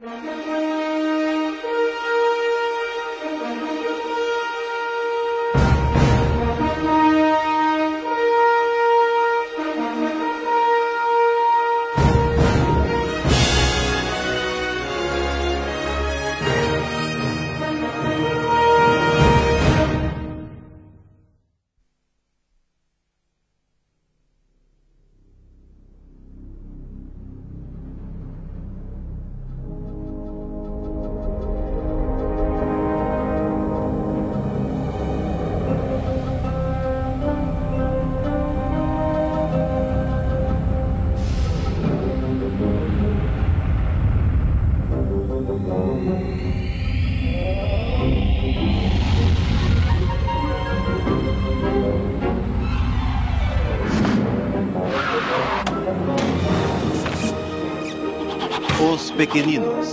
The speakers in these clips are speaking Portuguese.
Os Pequeninos.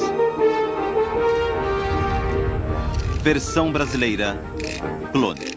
Versão brasileira, Clone.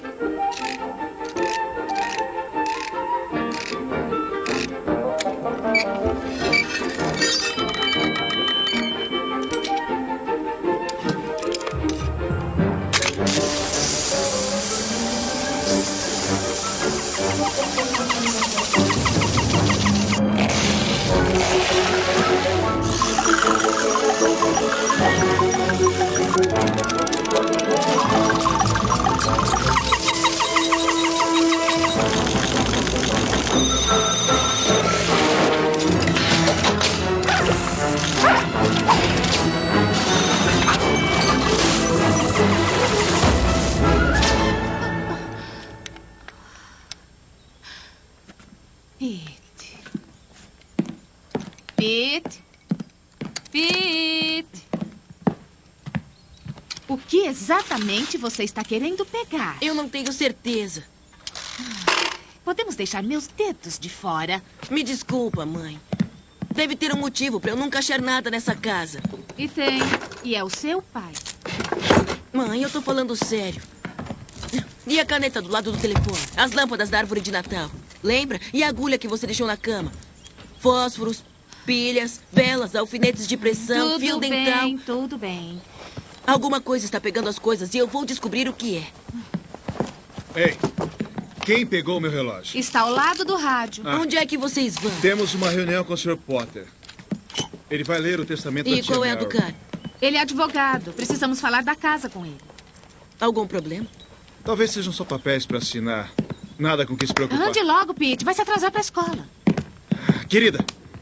O que exatamente você está querendo pegar? Eu não tenho certeza. Podemos deixar meus dedos de fora. Me desculpa, mãe. Deve ter um motivo para eu nunca achar nada nessa casa. E tem. E é o seu pai. Mãe, eu tô falando sério. E a caneta do lado do telefone? As lâmpadas da árvore de Natal. Lembra? E a agulha que você deixou na cama? Fósforos, pilhas, velas, alfinetes de pressão, fio dental. Tudo bem. Alguma coisa está pegando as coisas e eu vou descobrir o que é. Ei, quem pegou meu relógio? Está ao lado do rádio. Onde é que vocês vão? Temos uma reunião com o Sr. Potter. Ele vai ler o testamento da E tia qual é a do Mary. cara? Ele é advogado. Precisamos falar da casa com ele. Algum problema? Talvez sejam só papéis para assinar. Nada com que se preocupar. Ande logo, Pete. Vai se atrasar para a escola. Querida,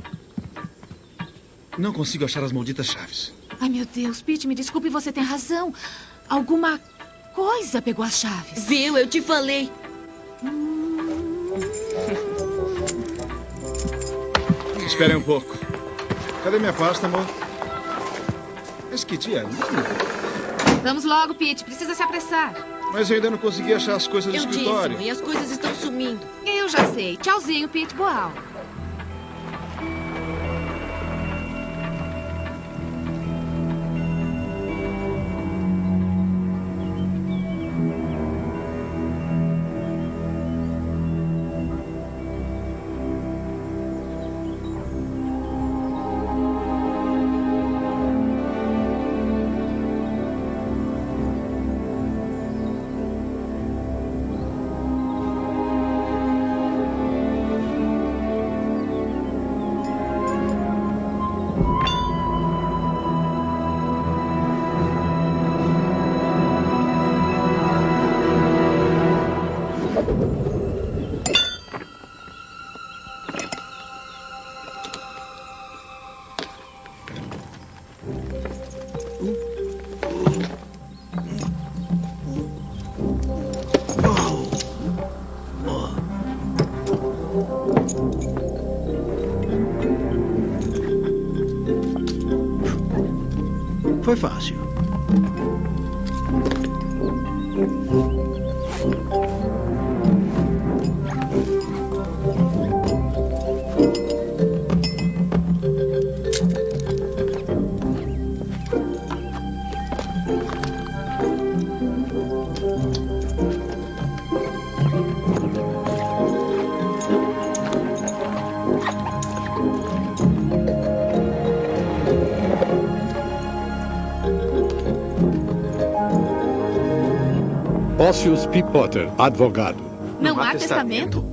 não consigo achar as malditas chaves. Ai, meu Deus, Pete, me desculpe, você tem razão. Alguma coisa pegou as chaves. Viu? Eu te falei. Esperem um pouco. Cadê minha pasta, amor? Mas que dia linda. Vamos logo, Pete. Precisa se apressar. Mas eu ainda não consegui achar as coisas do Eu disse, escritório. mãe, as coisas estão sumindo. Eu já sei. Tchauzinho, Pete. Boa aula. Foi fácil. Pócios P. Potter, advogado. Não há testamento?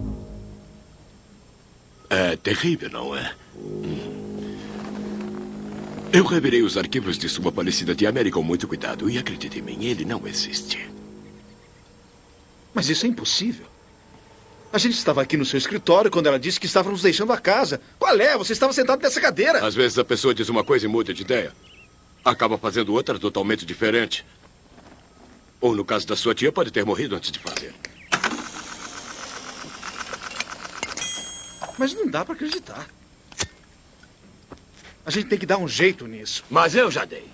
É terrível, não é? Eu revirei os arquivos de sua falecida tia Mary com muito cuidado. E acredite em mim, ele não existe. Mas isso é impossível. A gente estava aqui no seu escritório quando ela disse que estávamos deixando a casa. Qual é? Você estava sentado nessa cadeira. Às vezes a pessoa diz uma coisa e muda de ideia. Acaba fazendo outra totalmente diferente. Ou no caso da sua tia, pode ter morrido antes de fazer. Mas não dá para acreditar. A gente tem que dar um jeito nisso. Mas eu já dei.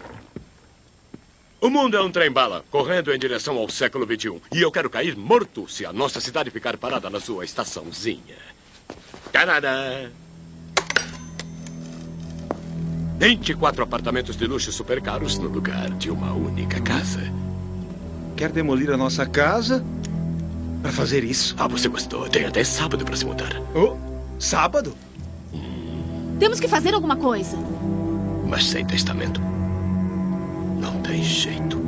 O mundo é um trem-bala, correndo em direção ao século XXI. E eu quero cair morto se a nossa cidade ficar parada na sua estaçãozinha. Tanada! 24 apartamentos de luxo super caros no lugar de uma única casa. Quer demolir a nossa casa para fazer isso? Ah, você gostou. Tem até sábado para se mudar. Oh, sábado? Temos que fazer alguma coisa. Mas sem testamento, não tem jeito.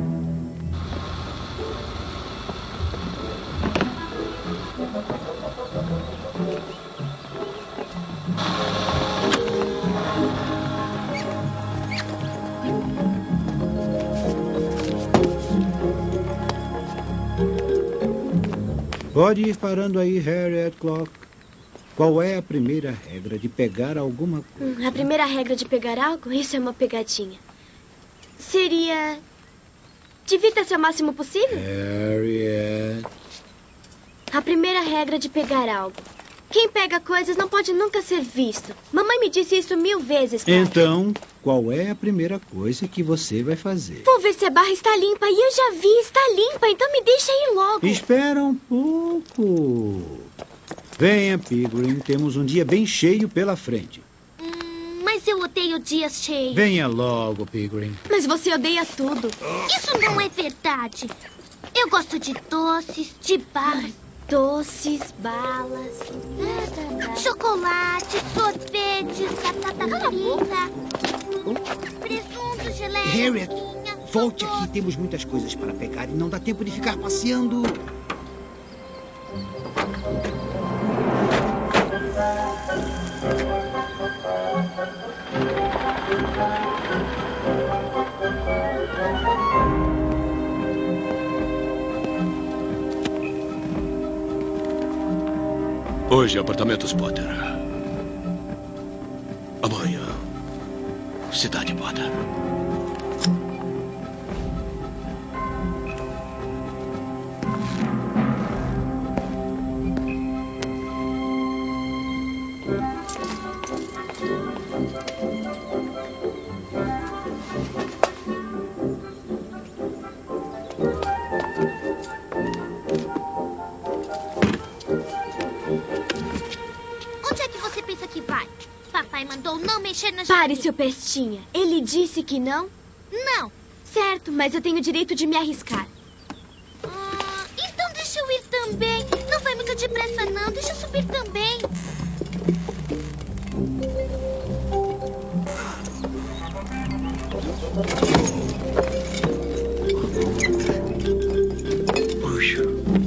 Pode ir parando aí, Harriet Clock. Qual é a primeira regra de pegar alguma coisa? A primeira regra de pegar algo? Isso é uma pegadinha. Seria... divirta-se ao máximo possível? Harriet... A primeira regra de pegar algo. Quem pega coisas não pode nunca ser visto. Mamãe me disse isso 1000 vezes, pai. Então, qual é a primeira coisa que você vai fazer? Vou ver se a barra está limpa. E eu já vi, está limpa. Então me deixa ir logo. Espera um pouco. Venha, Pickering. Temos um dia bem cheio pela frente. Mas eu odeio dias cheios. Venha logo, Pickering. Mas você odeia tudo. Isso não é verdade. Eu gosto de doces, de balas. Doces, balas... chocolate, sorvetes, batata frita, presunto, geleia... Harriet, volte aqui. Temos muitas coisas para pegar e não dá tempo de ficar passeando. Hoje, apartamentos Potter. Amanhã, cidade Potter. Onde é que você pensa que vai? Papai mandou não mexer na Pare, janelinha. seu pestinha. Ele disse que não? Não. Certo, mas eu tenho o direito de me arriscar. Então deixa eu ir também. Não vai muito depressa, não. Deixa eu subir também. Puxa.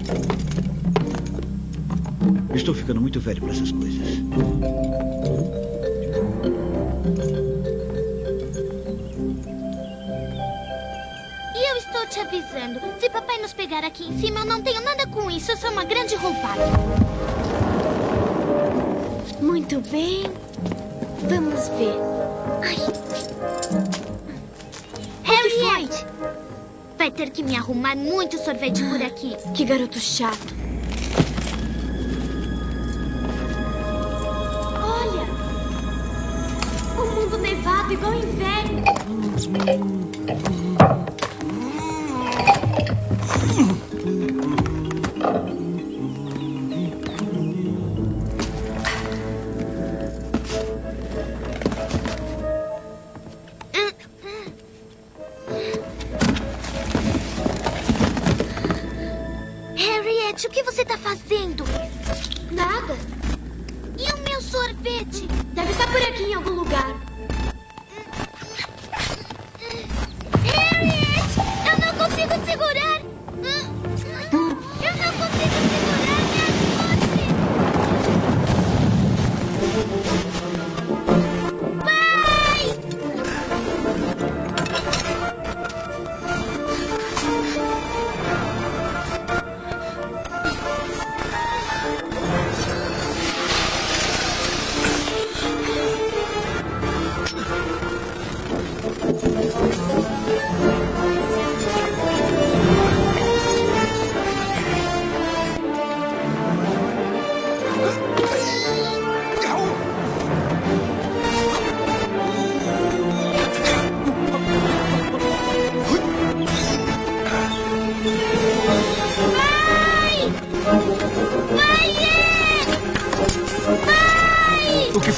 Estou ficando muito velho para essas coisas. E eu estou te avisando. Se papai nos pegar aqui em cima, eu não tenho nada com isso. Eu sou uma grande roubada. Muito bem. Vamos ver. Ai. Harriet! Vai ter que me arrumar muito sorvete por aqui. Que garoto chato. Olha! O mundo nevado igual inverno. Harriet, o que você está fazendo? Nada. E o meu sorvete? Deve estar por aqui em algum lugar. Harriet! Eu não consigo segurar!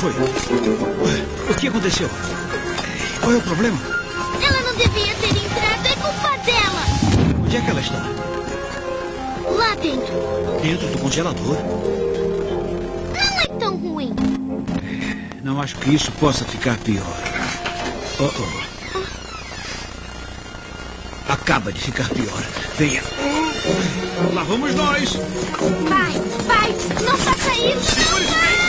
foi? O que aconteceu? Qual é o problema? Ela não devia ter entrado, é culpa dela. Onde é que ela está? Lá dentro. Dentro do congelador? Não é tão ruim. Não acho que isso possa ficar pior. Acaba de ficar pior. Venha. Lá vamos nós. Vai, não faça isso. Não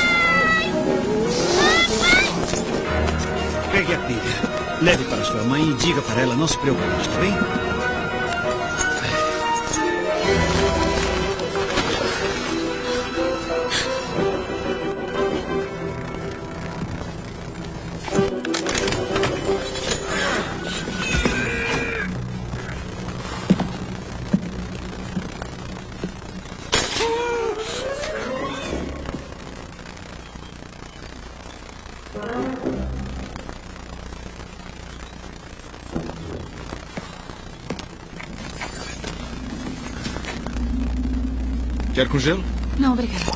vai. Pegue a pilha. Leve para sua mãe e diga para ela não se preocupar, está bem? Quer com gelo? Não, obrigada.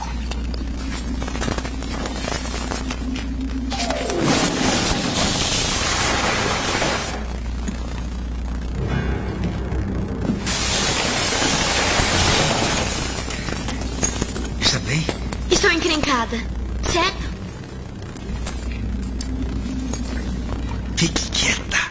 Está bem? Estou encrencada. Sério? Fique quieta.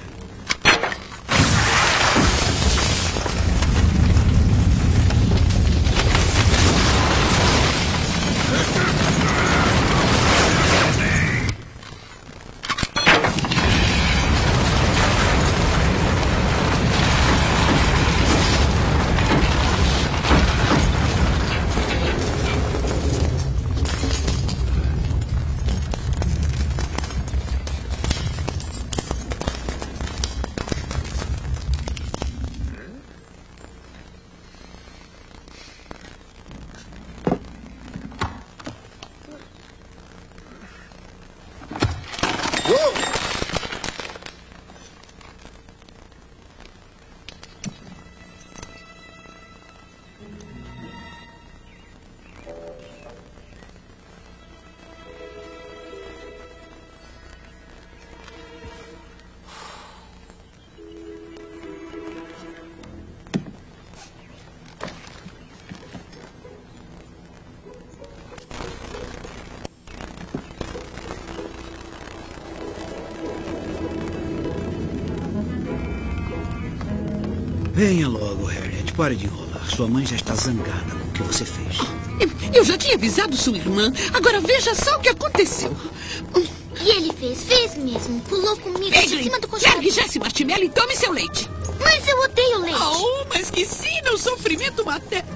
Venha logo, Harriet. Pare de enrolar. Sua mãe já está zangada com o que você fez. Eu já tinha avisado sua irmã. Agora veja só o que aconteceu. E ele fez mesmo. Pulou comigo de cima do congelador. Largue Jessie Martinelli e tome seu leite. Mas eu odeio leite. Oh, mas que sim, o sofrimento materno.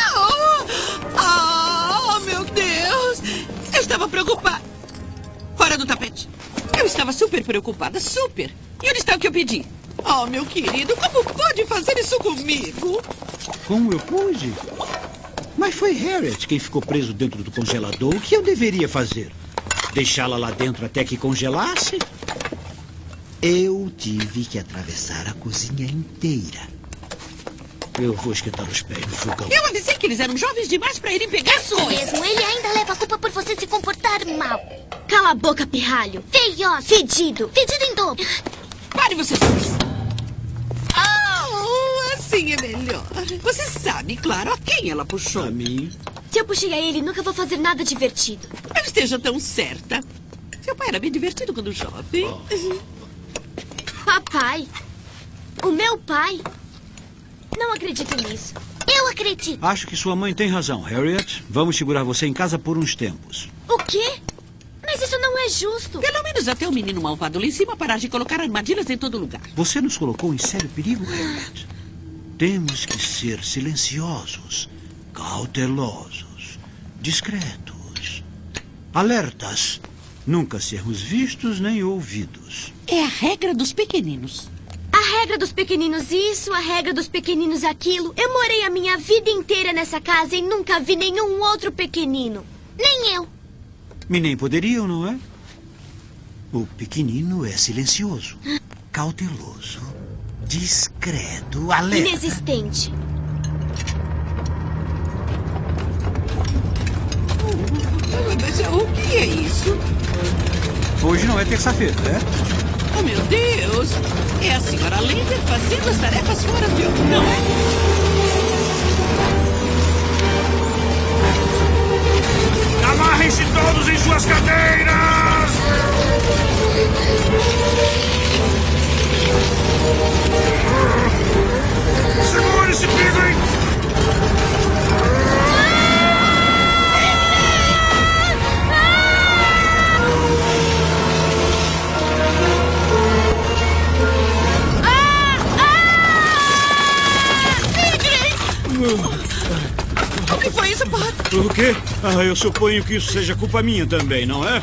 Meu Deus. Eu estava preocupada. Fora do tapete. Eu estava super preocupada, super. E onde está o que eu pedi? Oh, meu querido, como pode fazer isso comigo? Como eu pude? Mas foi Harriet quem ficou preso dentro do congelador. O que eu deveria fazer? Deixá-la lá dentro até que congelasse? Eu tive que atravessar a cozinha inteira. Eu vou esquentar os pés no fogão. Eu avisei que eles eram jovens demais para irem pegar Isso mesmo, ele ainda leva a culpa por você se comportar mal. Cala a boca, pirralho. Feioso. Fedido. Fedido em dobro. Pare vocês dois. Assim é melhor. Você sabe, claro, a quem ela puxou. A mim. Se eu puxei a ele, nunca vou fazer nada divertido. Não esteja tão certa. Seu pai era bem divertido quando jovem. Papai? O meu pai? Não acredito nisso. Eu acredito. Acho que sua mãe tem razão, Harriet. Vamos segurar você em casa por uns tempos. O quê? Mas isso não é justo. Pelo menos até o menino malvado lá em cima parar de colocar armadilhas em todo lugar. Você nos colocou em sério perigo, Harriet. Temos que ser silenciosos, cautelosos, discretos, alertas. Nunca sermos vistos nem ouvidos. É a regra dos pequeninos. A regra dos pequeninos isso, a regra dos pequeninos aquilo. Eu morei a minha vida inteira nessa casa e nunca vi nenhum outro pequenino. Nem eu. E nem poderiam, não é? O pequenino é silencioso, cauteloso, discreto, alerta. Mas o que é isso? Hoje não é terça-feira, né? Oh, meu Deus! É a senhora Lender fazendo as tarefas fora de hora, não é? Amarrem-se todos em suas cadeiras! Segure esse pico, hein? O que foi isso, Pat? O quê? Eu suponho que isso seja culpa minha também, não é?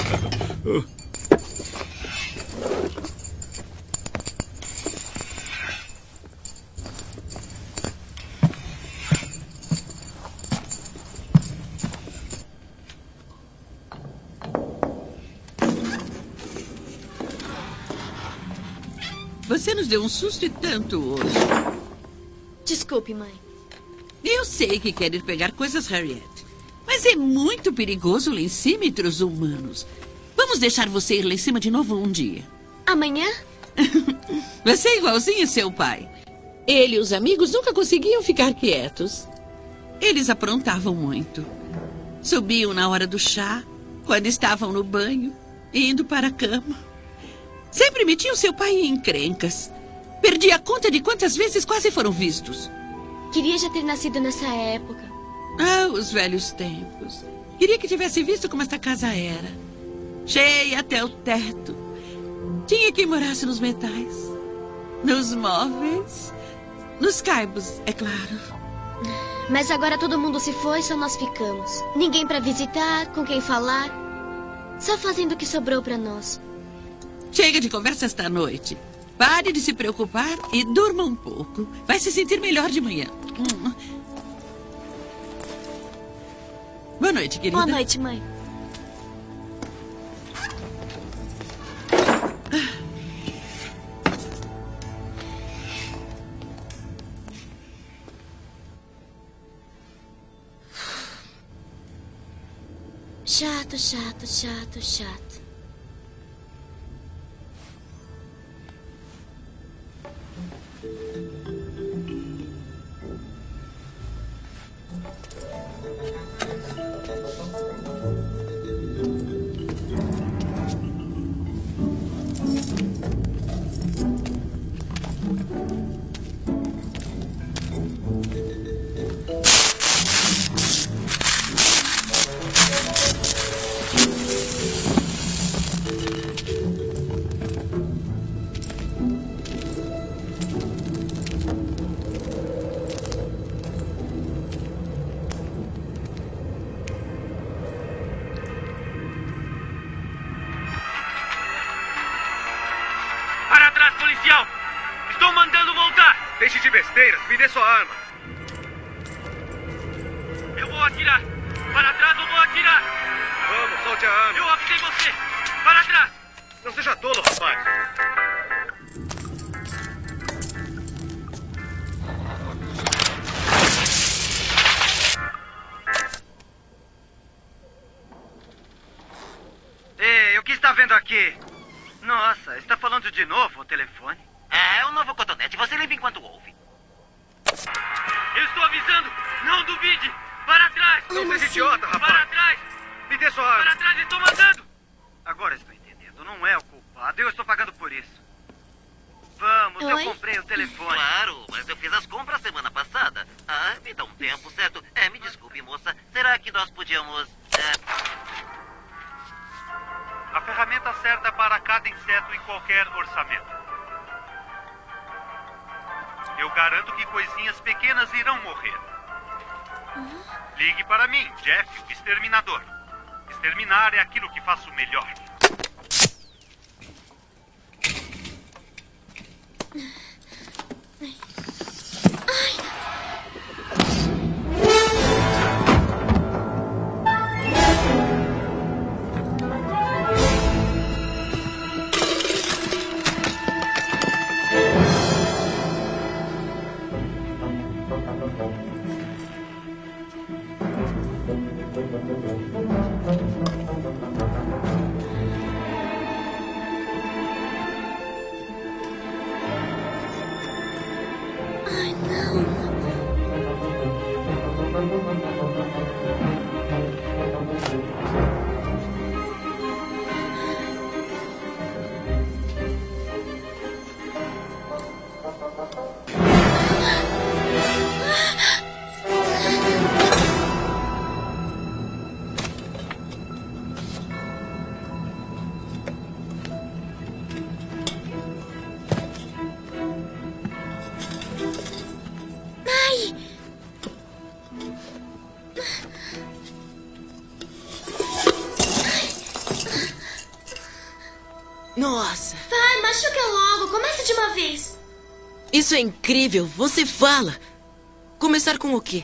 Você nos deu um susto e tanto hoje. Desculpe, mãe. Eu sei que quer ir pegar coisas, Harriet. Mas é muito perigoso lá em cima entre os humanos. Vamos deixar você ir lá em cima de novo um dia. Amanhã? Você é igualzinho a seu pai. Ele e os amigos nunca conseguiam ficar quietos. Eles aprontavam muito. Subiam na hora do chá, quando estavam no banho, indo para a cama. Sempre metiam seu pai em encrencas. Perdi a conta de quantas vezes quase foram vistos. Queria já ter nascido nessa época. Ah, os velhos tempos. Queria que tivesse visto como esta casa era. Cheia até o teto. Tinha quem morasse nos metais. Nos móveis. Nos caibos, é claro. Mas agora todo mundo se foi, só nós ficamos. Ninguém para visitar, com quem falar. Só fazendo o que sobrou para nós. Chega de conversa esta noite. Pare de se preocupar e durma um pouco. Vai se sentir melhor de manhã. Boa noite, querida. Boa noite, mãe. Chato, chato, chato, chato. Policial! Estou mandando voltar! Deixe de besteiras, me dê sua arma! Eu vou atirar! Para trás, eu vou atirar! Vamos, solte a arma! Eu avisei você! Para trás! Não seja tolo, rapaz! Ei, o que está vendo aqui? Nossa, está falando de novo o telefone? É o novo cotonete. Você lembra enquanto ouve. Eu estou avisando! Não duvide! Para trás! Não seja idiota, rapaz! Para trás! Me dê sua arma! Para trás, estou mandando! Agora estou entendendo. Não é o culpado. Eu estou pagando por isso. Vamos, eu comprei o telefone. Claro, mas eu fiz as compras semana passada. Ah, me dá um tempo, certo? Me desculpe, moça. Será que nós podíamos... A ferramenta certa para cada inseto em qualquer orçamento. Eu garanto que coisinhas pequenas irão morrer. Ligue para mim, Jeff, o exterminador. Exterminar é aquilo que faço melhor. Nossa. Vai, machuca logo. Comece de uma vez. Isso é incrível. Você fala. Começar com o quê?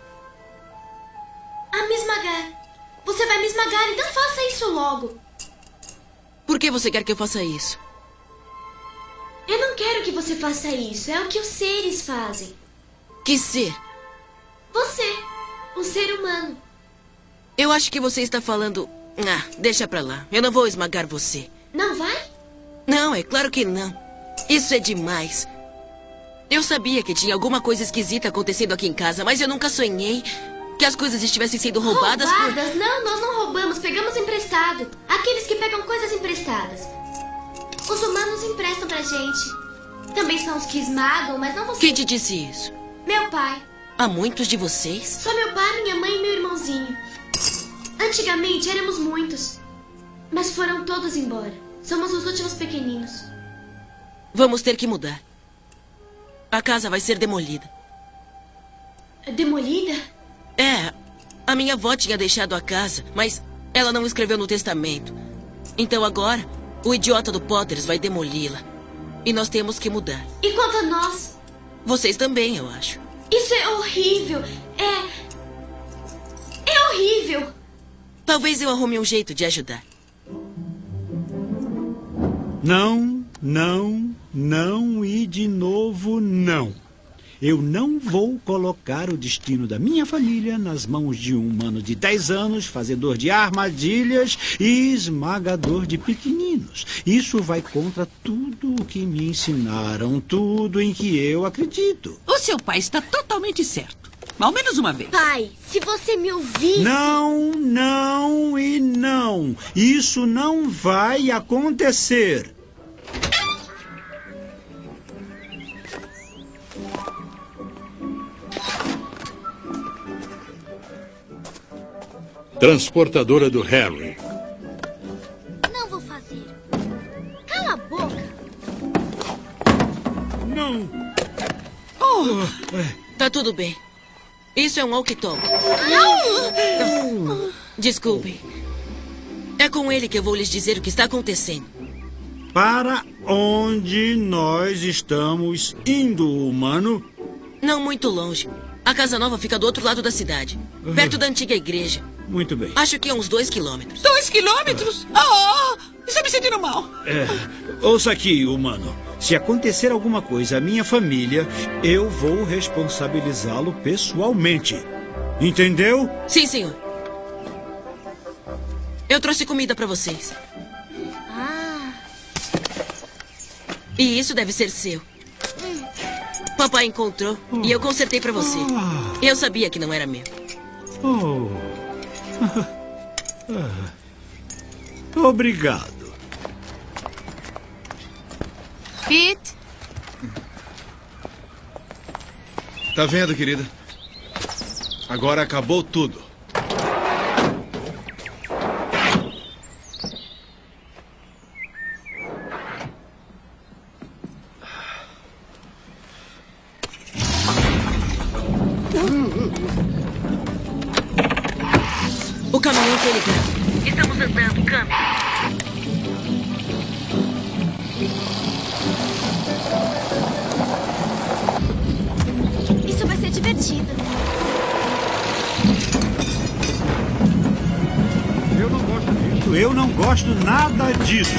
A me esmagar. Você vai me esmagar, então faça isso logo. Por que você quer que eu faça isso? Eu não quero que você faça isso. É o que os seres fazem. Que ser? Você. Um ser humano. Eu acho que você está falando... Ah, deixa pra lá. Eu não vou esmagar você. Não vai? Não, é claro que não. Isso é demais. Eu sabia que tinha alguma coisa esquisita acontecendo aqui em casa, mas eu nunca sonhei que as coisas estivessem sendo roubadas por... Não, nós não roubamos, pegamos emprestado. Aqueles que pegam coisas emprestadas. Os humanos emprestam pra gente. Também são os que esmagam, mas não você. Quem te disse isso? Meu pai. Há muitos de vocês? Só meu pai, minha mãe e meu irmãozinho. Antigamente éramos muitos, mas foram todos embora. Somos os últimos pequeninos. Vamos ter que mudar. A casa vai ser demolida. Demolida? É. A minha avó tinha deixado a casa, mas ela não escreveu no testamento. Então agora, o idiota do Potters vai demoli-la. E nós temos que mudar. E quanto a nós? Vocês também, eu acho. Isso é horrível. É horrível. Talvez eu arrume um jeito de ajudar. Não, não, não e de novo não. Eu não vou colocar o destino da minha família nas mãos de um humano de 10 anos, fazedor de armadilhas e esmagador de pequeninos. Isso vai contra tudo o que me ensinaram, tudo em que eu acredito. O seu pai está totalmente certo. Ao menos uma vez. Pai, se você me ouvisse... Não, não e não. Isso não vai acontecer. Transportadora do Harry. Não vou fazer. Cala a boca. Não. Tá tudo bem. Isso é um walkie-talkie. Desculpem. É com ele que eu vou lhes dizer o que está acontecendo. Para onde nós estamos indo, humano? Não muito longe. A casa nova fica do outro lado da cidade, perto da antiga igreja. Muito bem. Acho que é uns 2 quilômetros. 2 quilômetros? Oh, estou me sentindo mal. Ouça aqui, humano. Se acontecer alguma coisa à minha família, eu vou responsabilizá-lo pessoalmente. Entendeu? Sim, senhor. Eu trouxe comida para vocês. E isso deve ser seu. Papai encontrou e eu consertei para você. Eu sabia que não era meu. Obrigado. Pete? Tá vendo, querida? Agora acabou tudo. O caminhão foi ligado. Estamos andando, câmbio. Isso vai ser divertido. Eu não gosto disso. Eu não gosto nada disso.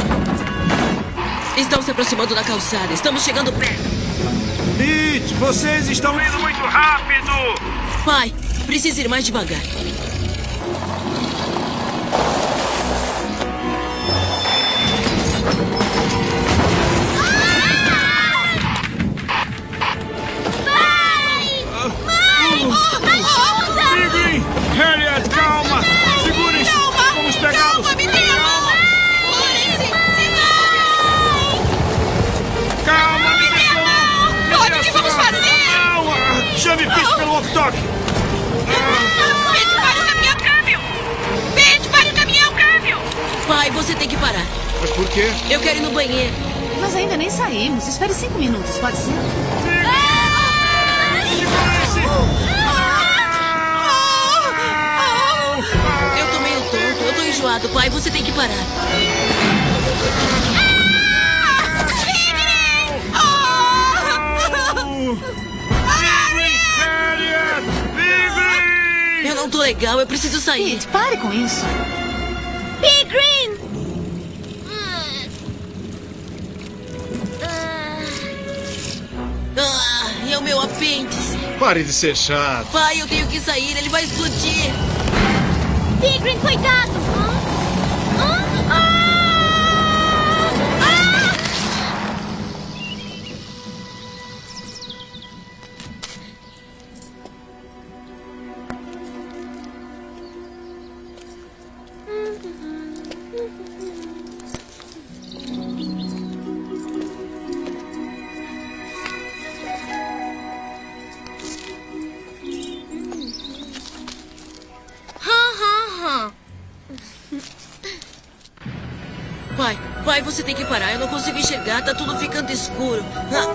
Estão se aproximando da calçada. Estamos chegando perto. Pete, vocês estão indo muito rápido. Pai, precisa ir mais devagar. Chame Pete pelo walkie-talkie! Pete, para o caminhão, câmbio! Pete, para o caminhão, câmbio! Pai, você tem que parar. Mas por quê? Eu quero ir no banheiro. Nós ainda nem saímos. Espere 5 minutos, pode ser? Eu tô meio tonto, eu tô enjoado. Pai, você tem que parar. Eu não tô legal, eu preciso sair. Pete, pare com isso. Pigrin! E é o meu apêndice. Pare de ser chato. Pai, eu tenho que sair, ele vai explodir. Pigrin, cuidado! Pai, você tem que parar. Eu não consigo enxergar. Tá tudo ficando escuro.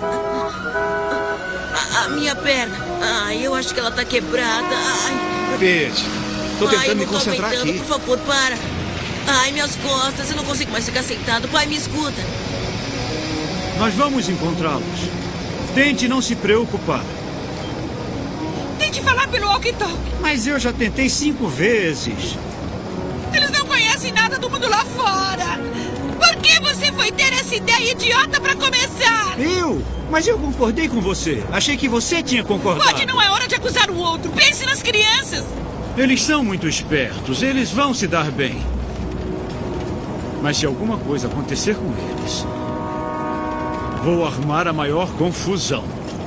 A minha perna. Ai, eu acho que ela tá quebrada. Ai. Pete, tô tentando me não tô concentrar aguentando. aqui. Por favor, para. Ai, minhas costas. Eu não consigo mais ficar sentado. Pai, me escuta. Nós vamos encontrá-los. Tente não se preocupar. Tente falar pelo walkie-talkie. Mas eu já tentei 5 vezes. Eles não conhecem nada do mundo lá fora. Por que você foi ter essa ideia idiota pra começar? Eu? Mas eu concordei com você. Achei que você tinha concordado. Pode, não é hora de acusar o outro. Pense nas crianças. Eles são muito espertos. Eles vão se dar bem. Mas se alguma coisa acontecer com eles, vou armar a maior confusão.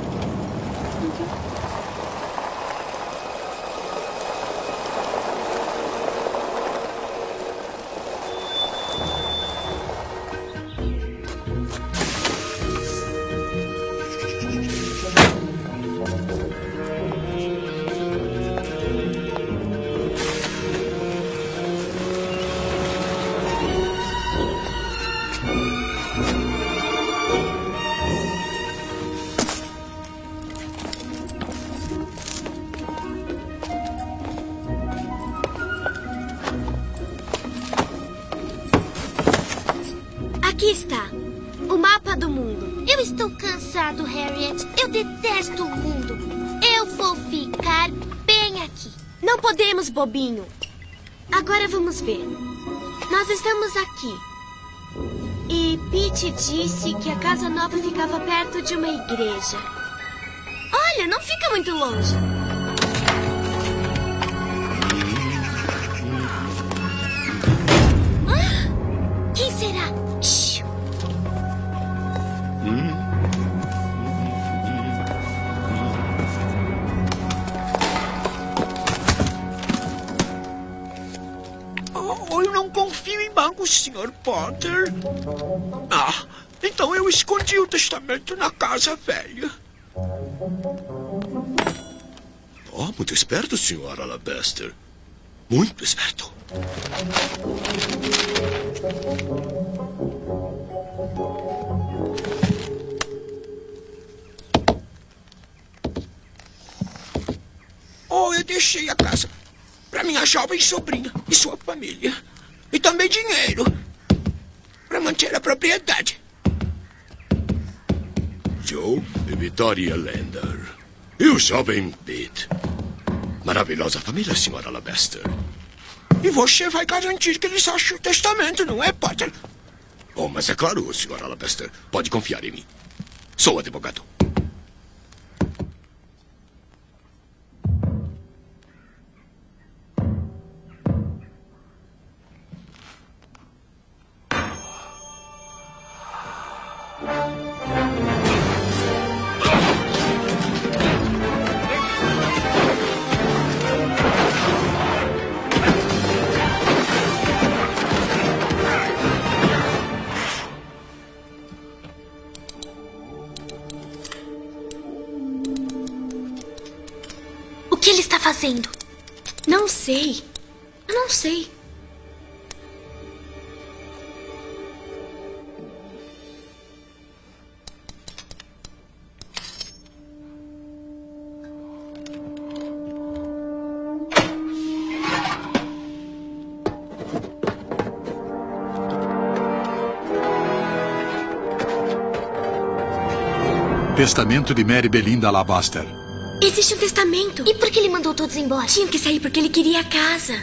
Aqui está. O mapa do mundo. Eu estou cansado, Harriet. Eu detesto o mundo. Eu vou ficar bem aqui. Não podemos, bobinho. Agora vamos ver. Nós estamos aqui. E Pete disse que a casa nova ficava perto de uma igreja. Olha, não fica muito longe. Ah, quem será? Shhh. Eu não confio em bancos, Sr. Potter. Ah, então eu escondi o testamento na casa velha. Oh, muito esperto, Sr. Alabaster. Muito esperto. Oh, eu deixei a casa para minha jovem sobrinha e sua família. E também dinheiro para manter a propriedade. Joe e Victoria Lander. E o jovem Pete. Maravilhosa família, Sr. Alabaster. E você vai garantir que eles achem o testamento, não é, Potter? Oh, mas é claro, Sr. Alabaster. Pode confiar em mim. Sou advogado. ele está fazendo? Não sei. Eu não sei. Testamento de Mary Belinda Alabaster. Existe um testamento. E por que ele mandou todos embora? Tinha que sair porque ele queria a casa.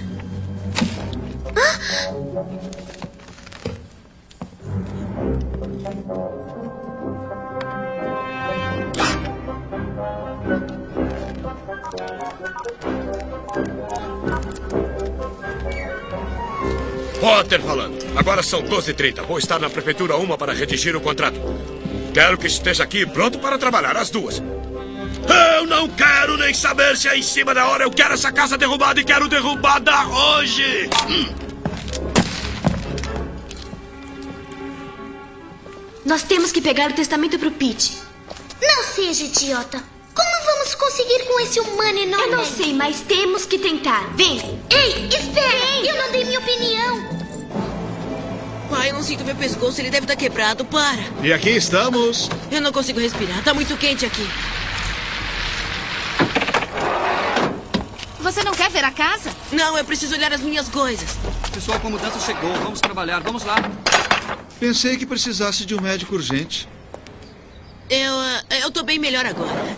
Potter falando. Agora são 12h30. Vou estar na prefeitura 1 para redigir o contrato. Quero que esteja aqui pronto para trabalhar às 2. Eu não quero nem saber se é em cima da hora. Eu quero essa casa derrubada e quero derrubada hoje. Nós temos que pegar o testamento pro Pete. Não seja idiota. Como vamos conseguir com esse humano enorme? Eu não sei, mas temos que tentar. Vem. Ei, espera. Eu não dei minha opinião. Pai, eu não sinto meu pescoço. Ele deve estar quebrado. Para. E aqui estamos. Eu não consigo respirar. Tá muito quente aqui. Você não quer ver a casa? Não, eu preciso olhar as minhas coisas. Pessoal, a mudança chegou. Vamos trabalhar. Vamos lá. Pensei que precisasse de um médico urgente. Eu tô bem melhor agora.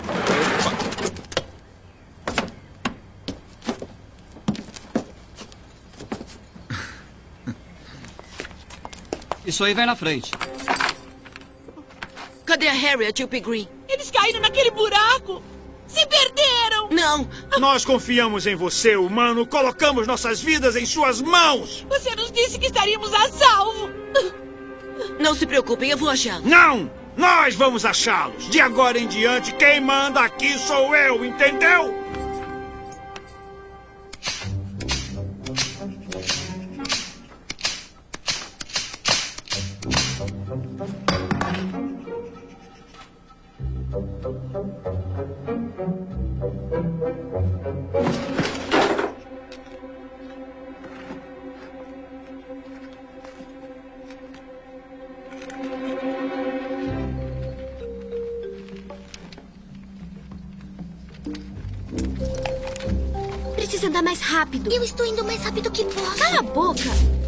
Isso aí vai na frente. Cadê a Harriet e o P. Green? Eles caíram naquele buraco. Se perderam. Não. Nós confiamos em você, humano. Colocamos nossas vidas em suas mãos. Você nos disse que estaríamos a salvo. Não se preocupem, eu vou achá-los. Não! Nós vamos achá-los. De agora em diante, quem manda aqui sou eu, entendeu? Precisa andar mais rápido. Eu estou indo mais rápido que posso. Cala a boca.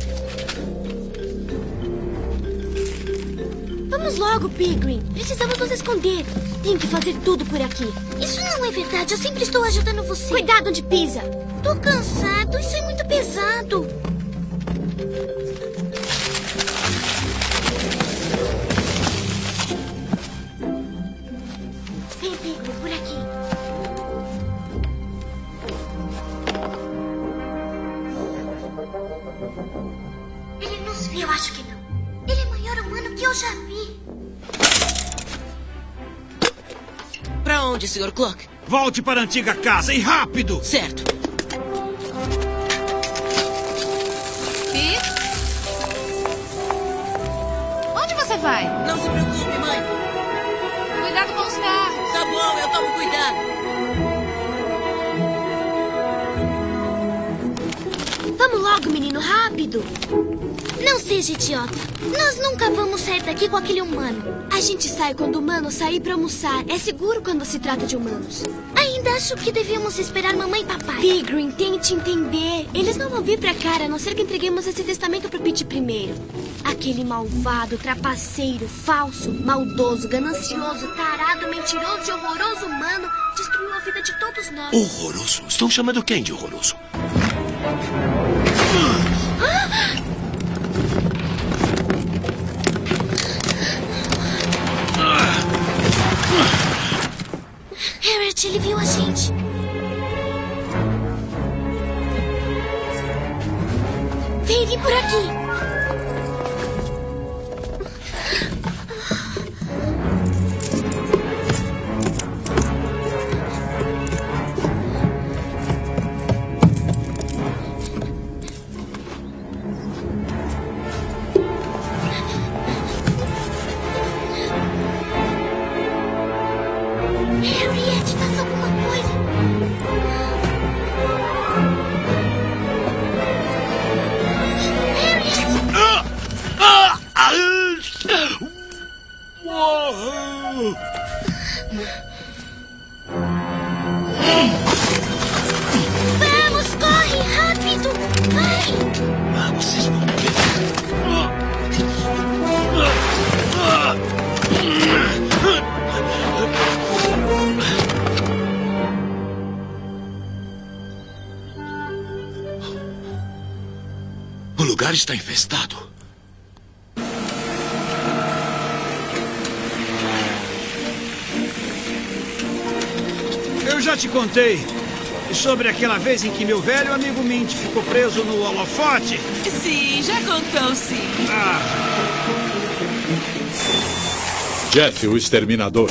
Vamos logo, Pigrim. Precisamos nos esconder. Tenho que fazer tudo por aqui. Isso não é verdade. Eu sempre estou ajudando você. Cuidado onde pisa. Tô cansado. Isso é muito pesado. Vem, Pigrim, por aqui. Ele nos viu. Eu acho que não. Ele é o maior humano que eu já vi. Pra onde, Sr. Clock? Volte para a antiga casa e rápido! Certo. Pete? Onde você vai? Não se preocupe, mãe. Cuidado com os carros. Tá bom, eu tomo cuidado. Vamos logo, menino, rápido. Não seja idiota. Nós nunca vamos sair daqui com aquele humano. A gente sai quando o humano sair pra almoçar. É seguro quando se trata de humanos. Ainda acho que devíamos esperar mamãe e papai. Pigrim, tente entender. Eles não vão vir pra cá, a não ser que entreguemos esse testamento pro Pete primeiro. Aquele malvado, trapaceiro, falso, maldoso, ganancioso, tarado, mentiroso e horroroso humano destruiu a vida de todos nós. Horroroso? Estão chamando quem de horroroso? Harriet, ele viu a gente. Vem por aqui. Harriet, faça alguma coisa. Vamos, corre, rápido! Vai! Vocês vão ver. O lugar está infestado. Eu já te contei sobre aquela vez em que meu velho amigo Mint ficou preso no holofote. Sim, já contou, sim. Jeff, o exterminador.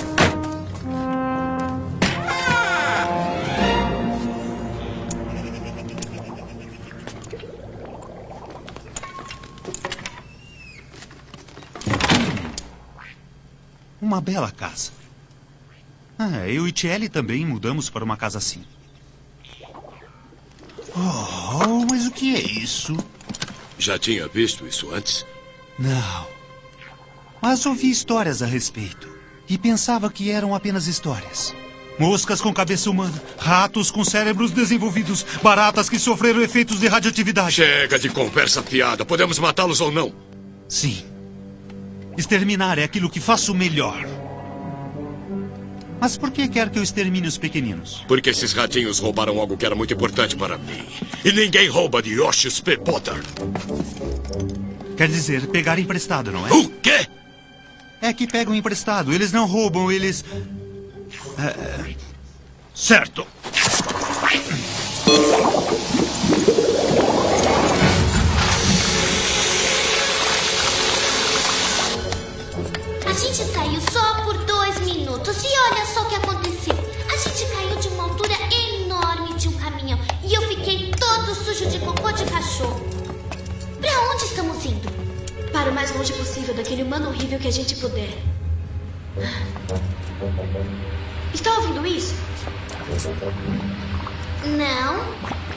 Uma bela casa. Eu e Tiele também mudamos para uma casa assim. Oh, mas o que é isso? Já tinha visto isso antes? Não. Mas ouvi histórias a respeito. E pensava que eram apenas histórias. Moscas com cabeça humana, ratos com cérebros desenvolvidos, baratas que sofreram efeitos de radioatividade. Chega de conversa fiada. Podemos matá-los ou não? Sim. Exterminar é aquilo que faço melhor. Mas por que quer que eu extermine os pequeninos? Porque esses ratinhos roubaram algo que era muito importante para mim. E ninguém rouba de Yoshis P. Potter. Quer dizer, pegar emprestado, não é? O quê? É que pegam emprestado. Eles não roubam, eles... Certo. A gente saiu só por 2 minutos e olha só o que aconteceu. A gente caiu de uma altura enorme de um caminhão e eu fiquei todo sujo de cocô de cachorro. Pra onde estamos indo? Para o mais longe possível daquele humano horrível que a gente puder. Está ouvindo isso? Não.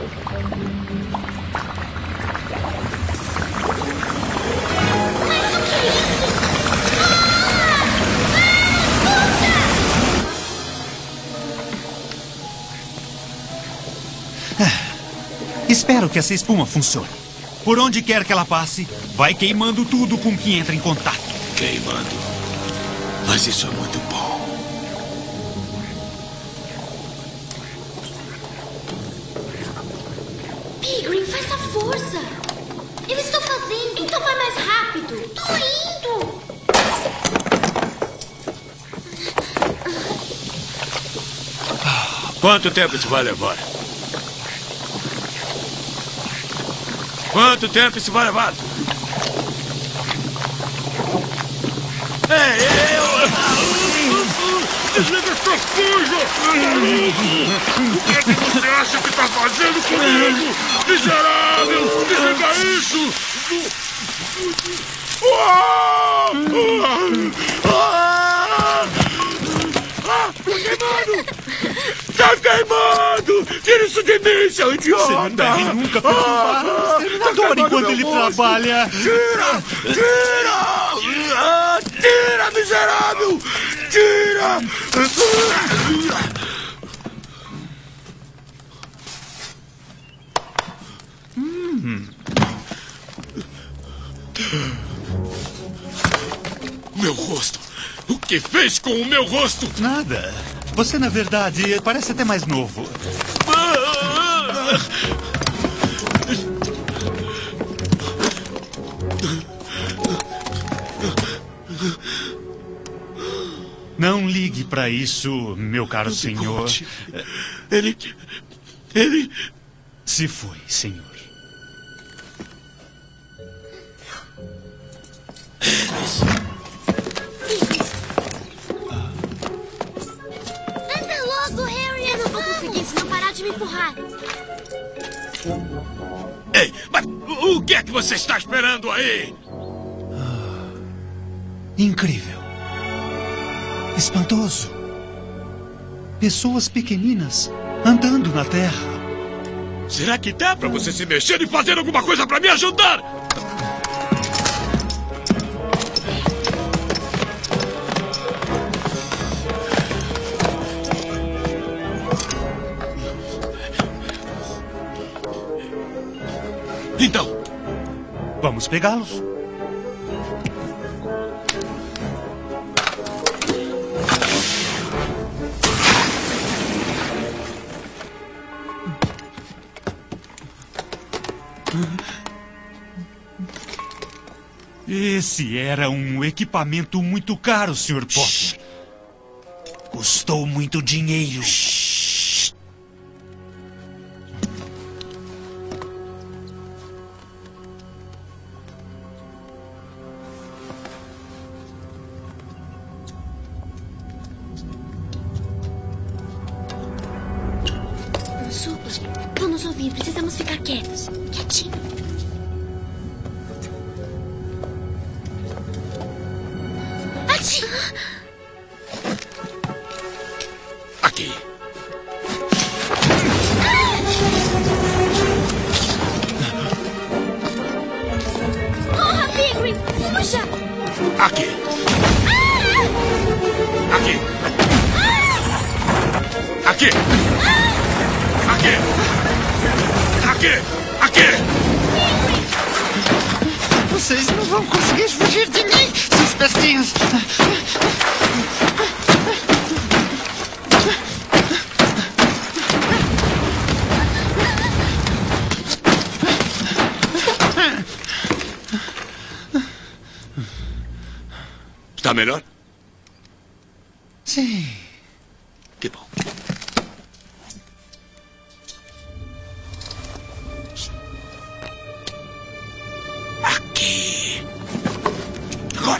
Mas o que é isso? Espero que essa espuma funcione. Por onde quer que ela passe, vai queimando tudo com que entra em contato. Queimando. Mas isso é muito bom. Pilgrim, faça força. Eu estou fazendo. Então vai mais rápido. Tô indo. Quanto tempo isso vai levar? Quanto tempo isso vai levar? Desliga essa coisa! O que é que você acha que está fazendo comigo? Miserável! Desliga isso! Queimando! Tá queimando! Tira isso de mim, seu idiota! Você não deve nunca perturbar o exterminador enquanto ele trabalha! Tira! Tira! Tira, miserável! Tira! Meu rosto! O que fez com o meu rosto? Nada. Você, na verdade, parece até mais novo. Não ligue pra isso, meu caro senhor. Ele... Se foi, senhor. Anda logo, Harry. Eu não vou conseguir se não parar de me empurrar. Ei, mas o que é que você está esperando aí? Incrível. Espantoso. Pessoas pequeninas andando na terra. Será que dá pra você se mexer e fazer alguma coisa pra me ajudar? Então, vamos pegá-los. Esse era um equipamento muito caro, Sr. Potter. Custou muito dinheiro. Super, vão nos ouvir. Precisamos ficar quietos. Quietinho. Aqui. Corra, Pigrim! Fuja! Aqui. Aqui. Aqui. Aqui. Aqui. Aqui. Vocês não vão conseguir fugir de mim, seus pestinhos. Está melhor? Sim. Que bom. Aqui. Agora.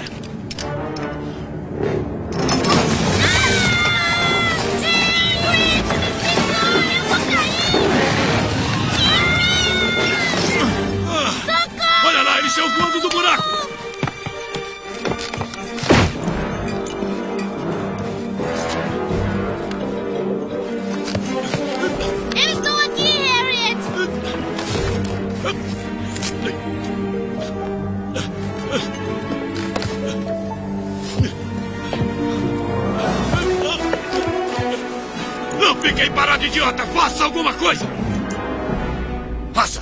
Olha lá, eles estão voando do buraco. Não fiquem parados, idiota! Faça alguma coisa! Faça!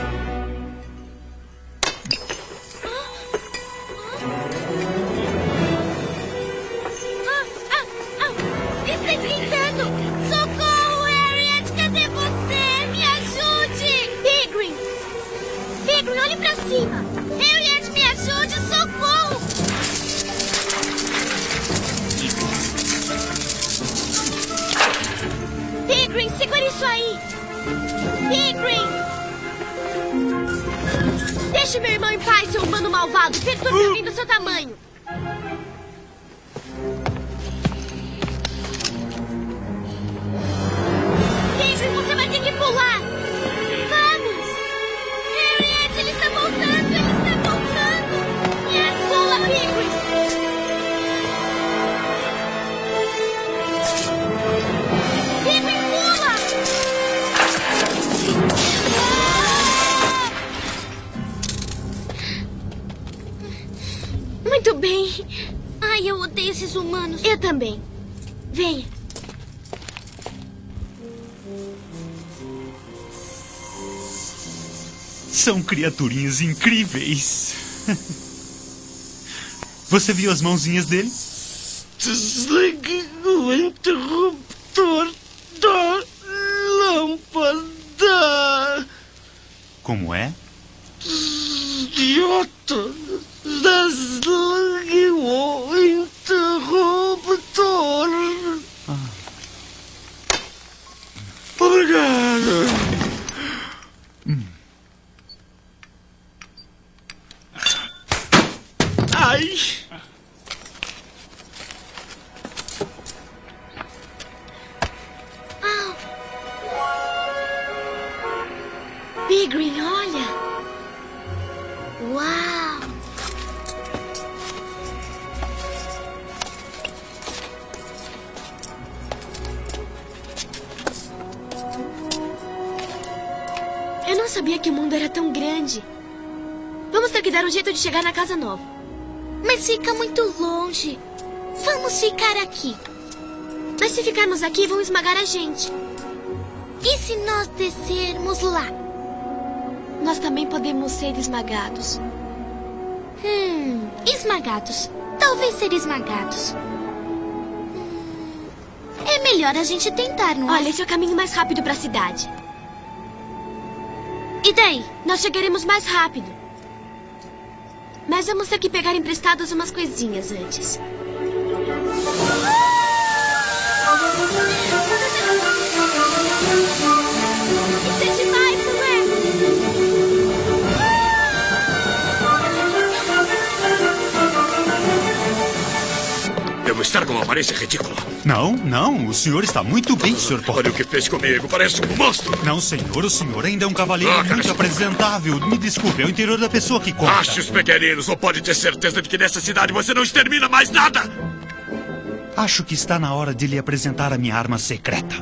Está esquentando! Socorro, Harriet! Cadê você? Me ajude! Pigrim! Pigrim, olhe pra cima! Harriet, me ajude! Socorro! Pigrim, segura isso aí! Pigrim! Deixe meu irmão em paz, seu humano malvado! Perturbe alguém do seu tamanho! Pigrim, você vai ter que pular! Vamos! Harriet, ele está voltando! Ele está voltando! Yes, pula, Pigrim! Muito bem. Ai, eu odeio esses humanos. Eu também. Venha. São criaturinhas incríveis. Você viu as mãozinhas dele? Desligue o interruptor da lâmpada. Como é? Idiota! Desligue o interruptor. Obrigado. Ai! Pigrim, olha! Uau! sabia que o mundo era tão grande. Vamos ter que dar um jeito de chegar na casa nova. Mas fica muito longe. Vamos ficar aqui. Mas se ficarmos aqui, vão esmagar a gente. E se nós descermos lá? Nós também podemos ser esmagados. Esmagados. Talvez ser esmagados. É melhor a gente tentar, não é? Olha, esse é o caminho mais rápido para a cidade. E daí? Nós chegaremos mais rápido. Mas vamos ter que pegar emprestados umas coisinhas antes. Isso é demais, não é? Devo estar com uma aparência ridícula. Não. O senhor está muito bem, Sr. Potter. Olha o que fez comigo. Parece um monstro. Não, senhor. O senhor ainda é um cavaleiro muito apresentável. Me desculpe, é o interior da pessoa que conta. Ache os pequeninos, ou pode ter certeza de que nessa cidade você não extermina mais nada. Acho que está na hora de lhe apresentar a minha arma secreta.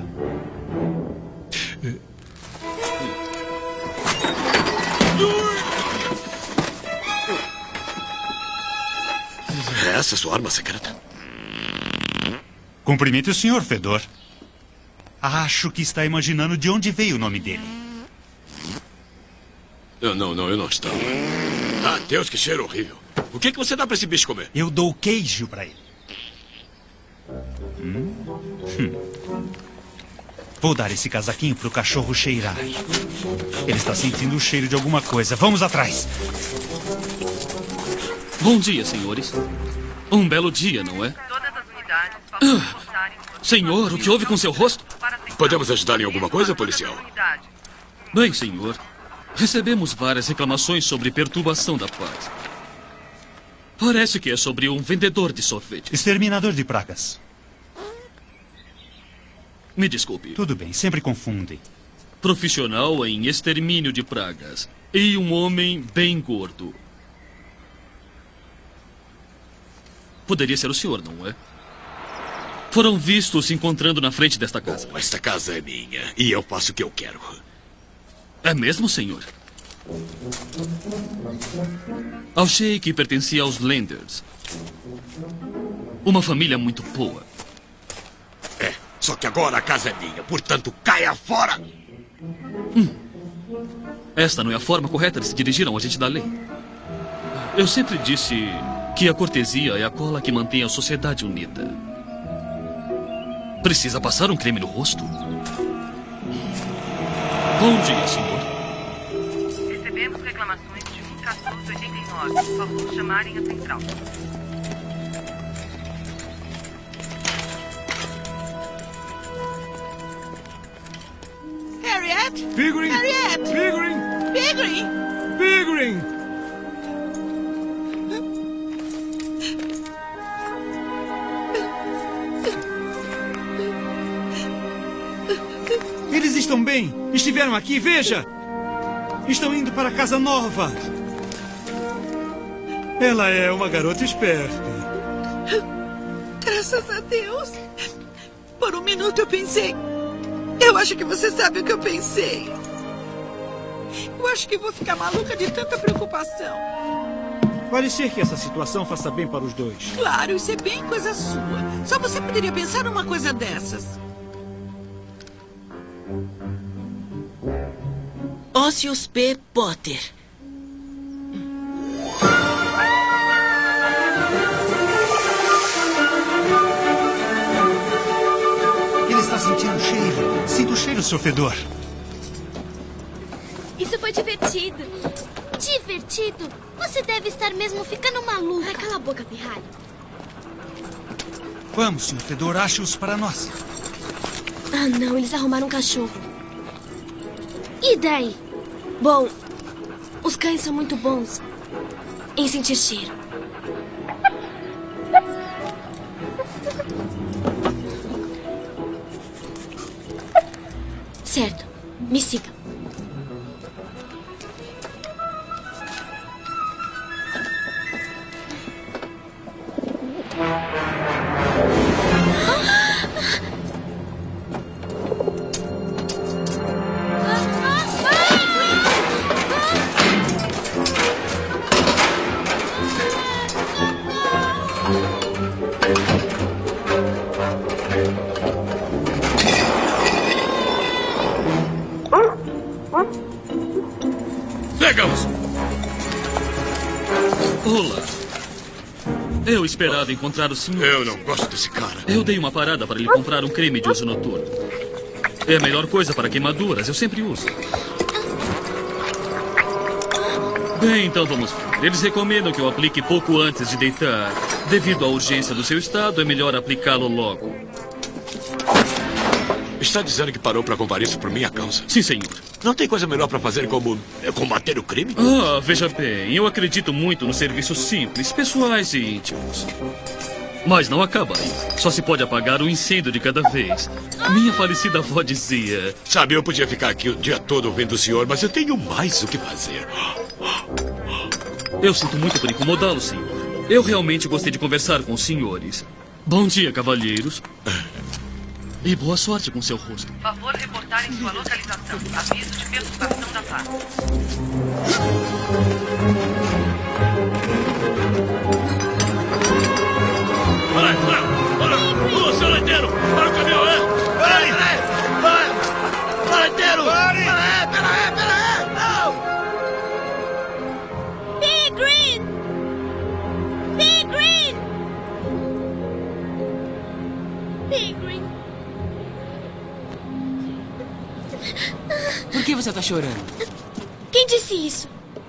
É essa sua arma secreta? Cumprimente o senhor, Fedor. Acho que está imaginando de onde veio o nome dele. Eu não estava. Ah, Deus, que cheiro horrível. O que você dá para esse bicho comer? Eu dou queijo para ele. Vou dar esse casaquinho pro cachorro cheirar. Ele está sentindo o cheiro de alguma coisa. Vamos atrás. Bom dia, senhores. Um belo dia, não é? Senhor, o que houve com seu rosto? Podemos ajudar em alguma coisa, policial? Bem, senhor, recebemos várias reclamações sobre perturbação da paz. Parece que é sobre um vendedor de sorvete. Exterminador de pragas. Me desculpe. Tudo bem, sempre confundem. Profissional em extermínio de pragas. E um homem bem gordo. Poderia ser o senhor, não é? Foram vistos se encontrando na frente desta casa. Bom, esta casa é minha e eu faço o que eu quero. É mesmo, senhor? Achei que pertencia aos Landers. Uma família muito boa. É, só que agora a casa é minha, portanto, caia fora! Esta não é a forma correta de se dirigir a um agente da lei. Eu sempre disse que a cortesia é a cola que mantém a sociedade unida. Precisa passar um creme no rosto? Bom dia, senhor. Recebemos reclamações de 1489. Por favor, chamarem a central. Harriet? Pickering! Harriet! Pickering! Pickering! Pickering! Eles estão bem. Estiveram aqui, veja. Estão indo para a casa nova. Ela é uma garota esperta. Graças a Deus. Por um minuto eu pensei. Eu acho que você sabe o que eu pensei. Eu acho que vou ficar maluca de tanta preocupação. Pode ser que essa situação faça bem para os dois. Claro, isso é bem coisa sua. Só você poderia pensar numa coisa dessas. Ócios P. Potter. Ele está sentindo o cheiro. Sinto o cheiro, Sr. Fedor. Isso foi divertido. Divertido? Você deve estar mesmo ficando maluca. Ai, cala a boca, pirralho. Vamos, Sr. Fedor, ache-os para nós. Ah, não, eles arrumaram um cachorro. E daí? Bom, os cães são muito bons em sentir cheiro. Certo, me siga. Olá. Eu esperava encontrar o senhor. Eu não gosto desse cara. Eu dei uma parada para lhe comprar um creme de uso noturno. É a melhor coisa para queimaduras. Eu sempre uso. Bem, então vamos ver. Eles recomendam que eu aplique pouco antes de deitar. Devido à urgência do seu estado, é melhor aplicá-lo logo. Está dizendo que parou para comprar isso por minha causa? Sim, senhor. Não tem coisa melhor para fazer como combater o crime? Ah, veja bem, eu acredito muito nos serviços simples, pessoais e íntimos. Mas não acaba aí. Só se pode apagar um incêndio de cada vez. Minha falecida avó dizia... Sabe, eu podia ficar aqui o dia todo ouvindo o senhor, mas eu tenho mais o que fazer. Eu sinto muito por incomodá-lo, senhor. Eu realmente gostei de conversar com os senhores. Bom dia, cavalheiros. E boa sorte com seu rosto. Favor reportar em sua localização. Aviso de perturbação da paz. Para! Ô, seu leiteiro! Para o caminhão, é? Para, leiteiro! Pera aí! Não! Pigrin! Pigrin! Pigrin! Por que você tá chorando? Quem disse isso?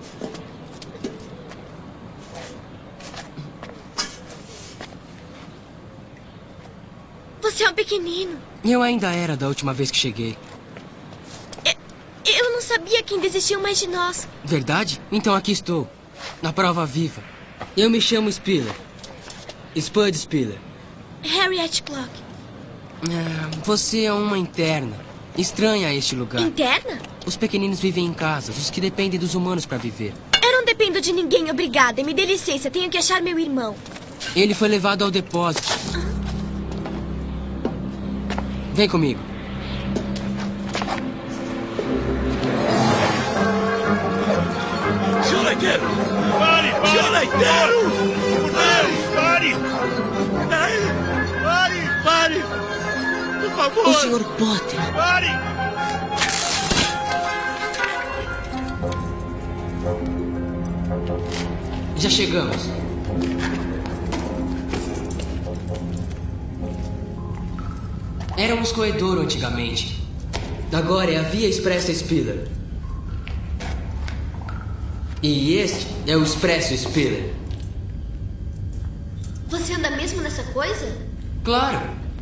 Você é um pequenino. Eu ainda era da última vez que cheguei. Eu não sabia que ainda existiam mais de nós. Verdade? Então aqui estou. Na prova viva. Eu me chamo Spiller. Spud Spiller. Harriet Clock. Você é uma interna. Estranha a este lugar. Interna? Os pequeninos vivem em casas, os que dependem dos humanos para viver. Eu não dependo de ninguém, obrigada. Me dê licença, tenho que achar meu irmão. Ele foi levado ao depósito. Vem comigo. Senhor leiteiro! Pare! Senhor leiteiro! Por Deus, pare! Pare! Por favor! O Sr. Potter! Pare! Já chegamos. Éramos corredor antigamente. Agora é a Via Expressa Spiller. E este é o Expresso Spiller. Você anda mesmo nessa coisa? Claro.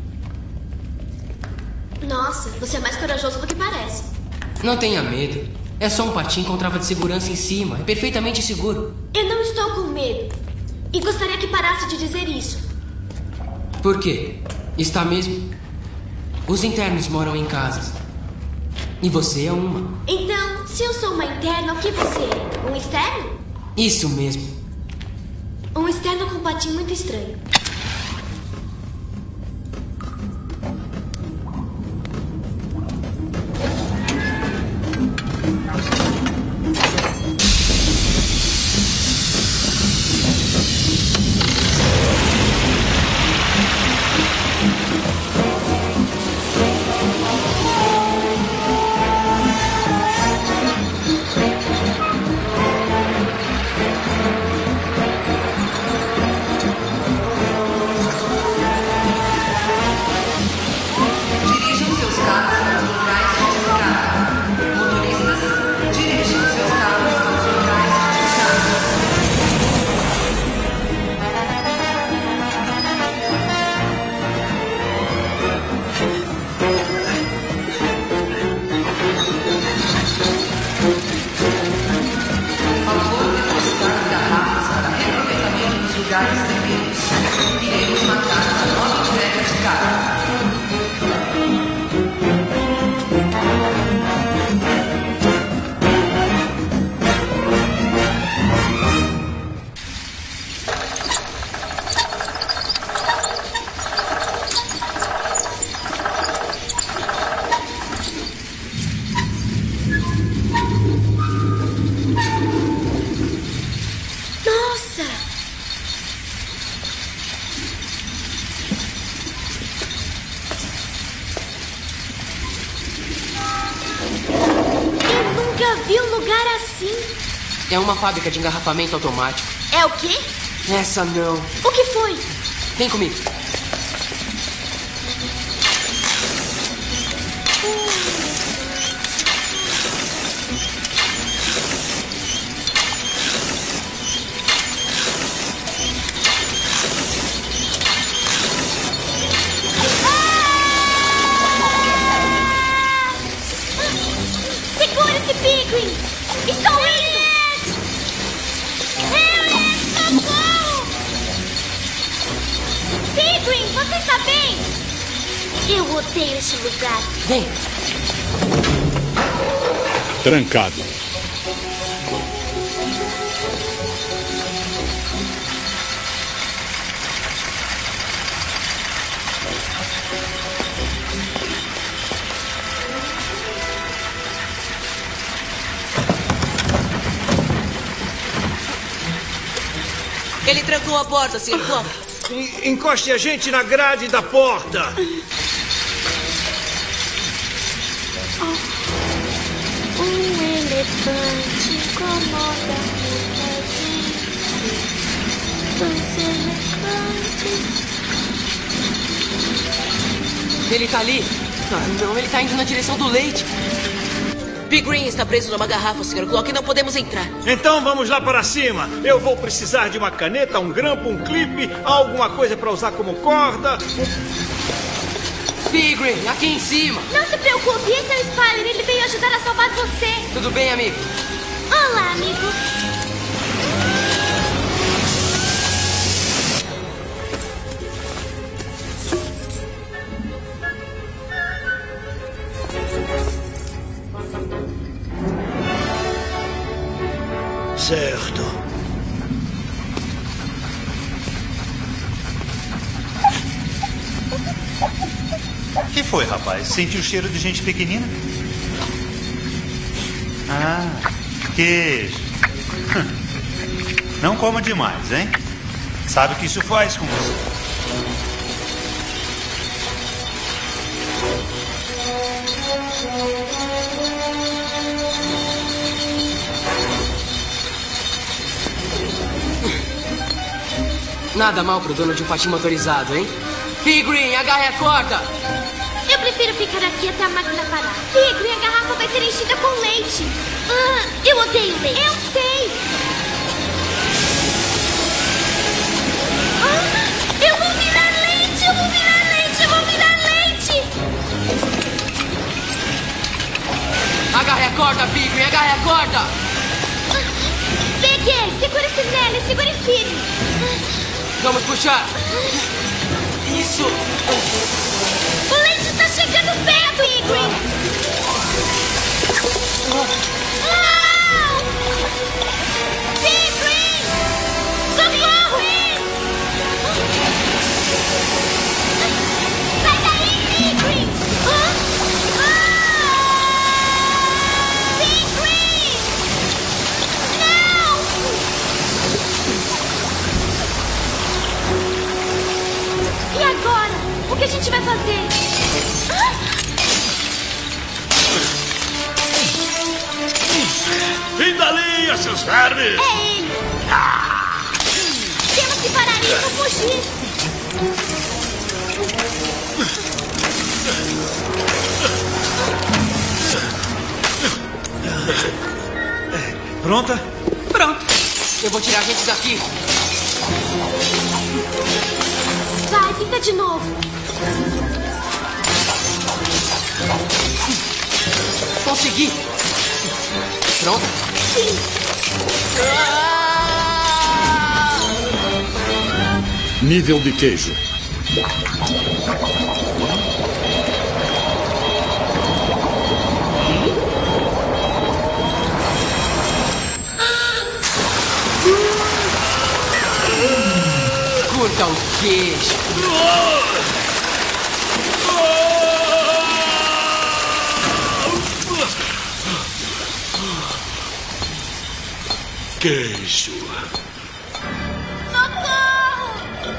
Nossa, você é mais corajoso do que parece. Não tenha medo. É só um patim com trava de segurança em cima. É perfeitamente seguro. Eu não estou com medo. E gostaria que parasse de dizer isso. Por quê? Está mesmo? Os internos moram em casas. E você é uma. Então, se eu sou uma interna, o que você é? Um externo? Isso mesmo. Um externo com um patinho muito estranho. É uma fábrica de engarrafamento automático. É o quê? Essa não. O que foi? Vem comigo. Segure-se, Pickering! Estou indo! Socorro! Pickering, você está bem? Eu odeio este lugar. Vem. Trancado. Ele trancou a porta, Sr. Clover. Encoste a gente na grade da porta. Um elefante incomoda muita gente. Dois elefantes. Ele tá ali. Ah, não, ele tá indo na direção do leite. Pickering está preso numa garrafa, Sr. Clock, e não podemos entrar. Então vamos lá para cima. Eu vou precisar de uma caneta, um grampo, um clipe, alguma coisa para usar como corda. Pickering, aqui em cima. Não se preocupe, esse é o Spider. Ele veio ajudar a salvar você. Tudo bem, amigo? Olá, amigo. Certo. O que foi, rapaz? Sentiu o cheiro de gente pequenina? Ah, queijo. Não coma demais, hein? Sabe o que isso faz com você? Nada mal pro dono de um patinho motorizado, hein? Pickering, agarre a corda! Eu prefiro ficar aqui até a máquina parar. Pickering, a garrafa vai ser enchida com leite. Eu odeio leite. Eu sei. Eu vou virar leite, eu vou virar leite, eu vou virar leite. Agarre a corda, Pickering, agarre a corda! Peguei, segure-se nela e segure firme. Vamos puxar. Isso. O leite está chegando perto, Pickering. Pickering! Socorro! Sai daí, Pickering! Pickering! Não! E agora? O que a gente vai fazer? Vem dali, seus vermes! É ele! Temos que parar isso e fugir! Pronta? Pronto. Eu vou tirar a gente daqui. Vai, tenta de novo. Consegui. Pronto? Sim. Nível de queijo. Curta o queijo. Queijo. Socorro!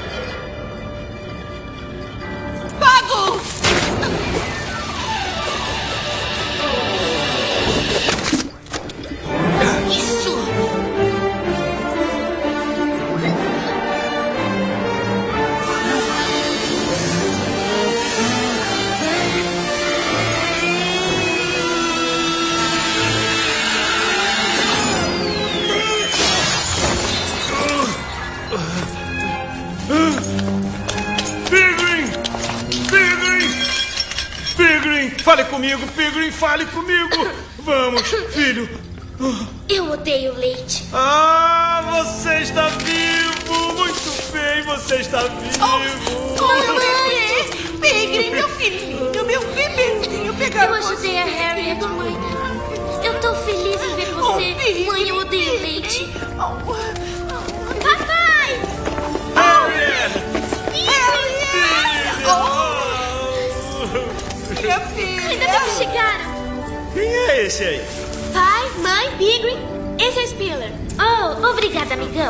Pago! Isso! Piggrim, fale comigo, Piggrim, fale comigo. Vamos, filho. Eu odeio leite. Ah, você está vivo. Muito bem, você está vivo. Mamãe! Piggrim, meu filhinho, meu bebezinho, pegar Eu ajudei a Harriet, mãe. Eu tô feliz em ver você. Mãe, eu odeio leite. Papai! Harriet! Minha filha! Ainda bem que chegaram. Quem é esse aí? Pai, mãe, Piggrim. Esse é Spiller. Oh, obrigada, amigão.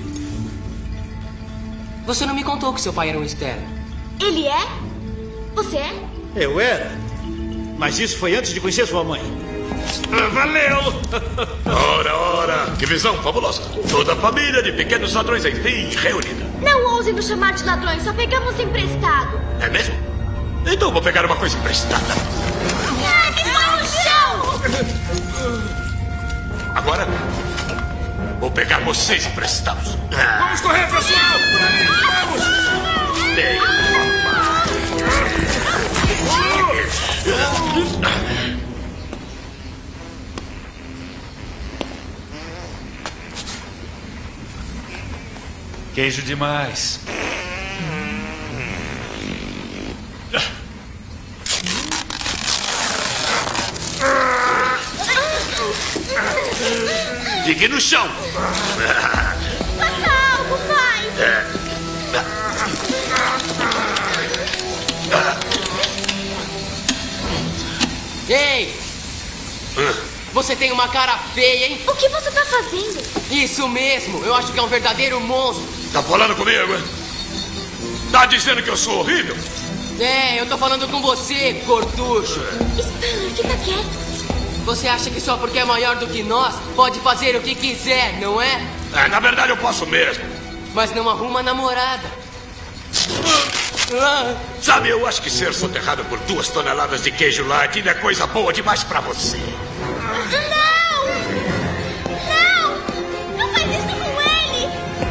Você não me contou que seu pai era um externo. Ele é? Você é? Eu era. Mas isso foi antes de conhecer sua mãe. Valeu! Ora, que visão fabulosa. Toda a família de pequenos ladrões enfim reunida. Não ouse nos chamar de ladrões, só pegamos emprestado. É mesmo? Então vou pegar uma coisa emprestada. Que tá no chão! Agora, vou pegar vocês emprestados. Vamos correr, pessoal! Por aí, vamos! Bem, Queijo demais. fique no chão. Faça algo, pai! Ei! Você tem uma cara feia, hein? O que você tá fazendo? Isso mesmo! Eu acho que é um verdadeiro monstro. Tá falando comigo, hein? Tá dizendo que eu sou horrível? É, eu tô falando com você, gorducho. Spiller, fica quieto. Você acha que só porque é maior do que nós, pode fazer o que quiser, não é? É, na verdade eu posso mesmo. Mas não arruma namorada. Sabe, eu acho que ser soterrado por 2 toneladas de queijo light ainda é coisa boa demais pra você. Não! Não! Não faz isso com ele!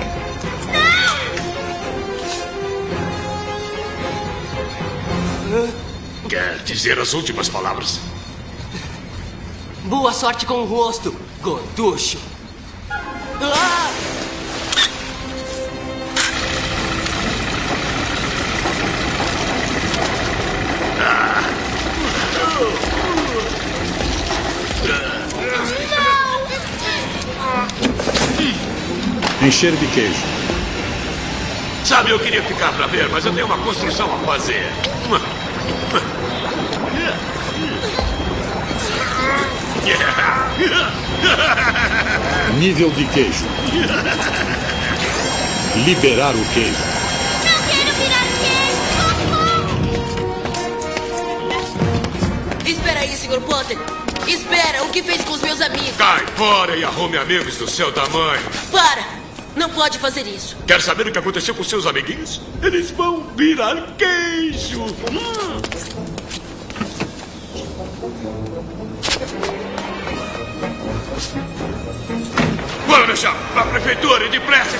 Não! Quer dizer as últimas palavras? Boa sorte com o rosto, gorducho. Encher de queijo. Sabe, eu queria ficar pra ver, mas eu tenho uma construção a fazer. Nível de queijo. Liberar o queijo. Não quero virar queijo! Espera aí, Sr. Potter. Espera, o que fez com os meus amigos? Cai fora e arrume amigos do seu tamanho. Para! Não pode fazer isso. Quer saber o que aconteceu com seus amiguinhos? Eles vão virar queijo. Bora deixar pra prefeitura e depressa.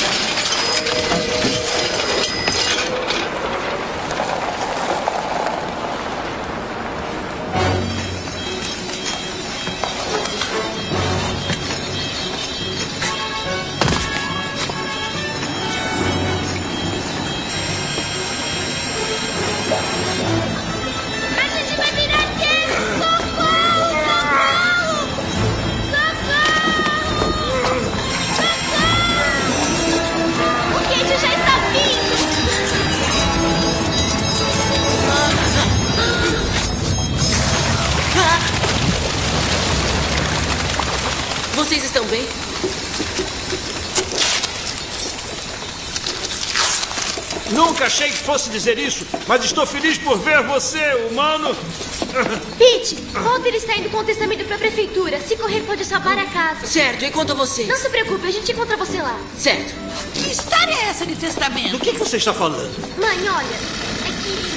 A gente vai virar queijo! Socorro! Socorro! O queijo já está vindo! Vocês estão bem? Nunca achei que fosse dizer isso, mas estou feliz por ver você, humano. Pete, Potter está indo com o testamento para a prefeitura. Se correr, pode salvar a casa. Certo, enquanto vocês. Não se preocupe, a gente encontra você lá. Certo. Que história é essa de testamento? Do que você está falando? Mãe, olha, é que...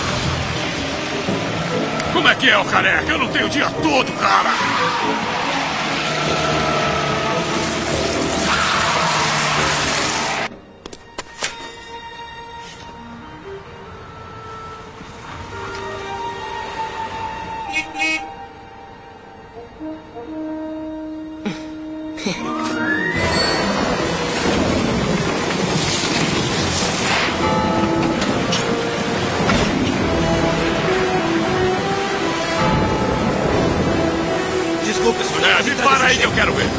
Como é que é, o careca? Eu não tenho o dia todo, cara. Desculpe, senhor. Me para aí que eu quero ver.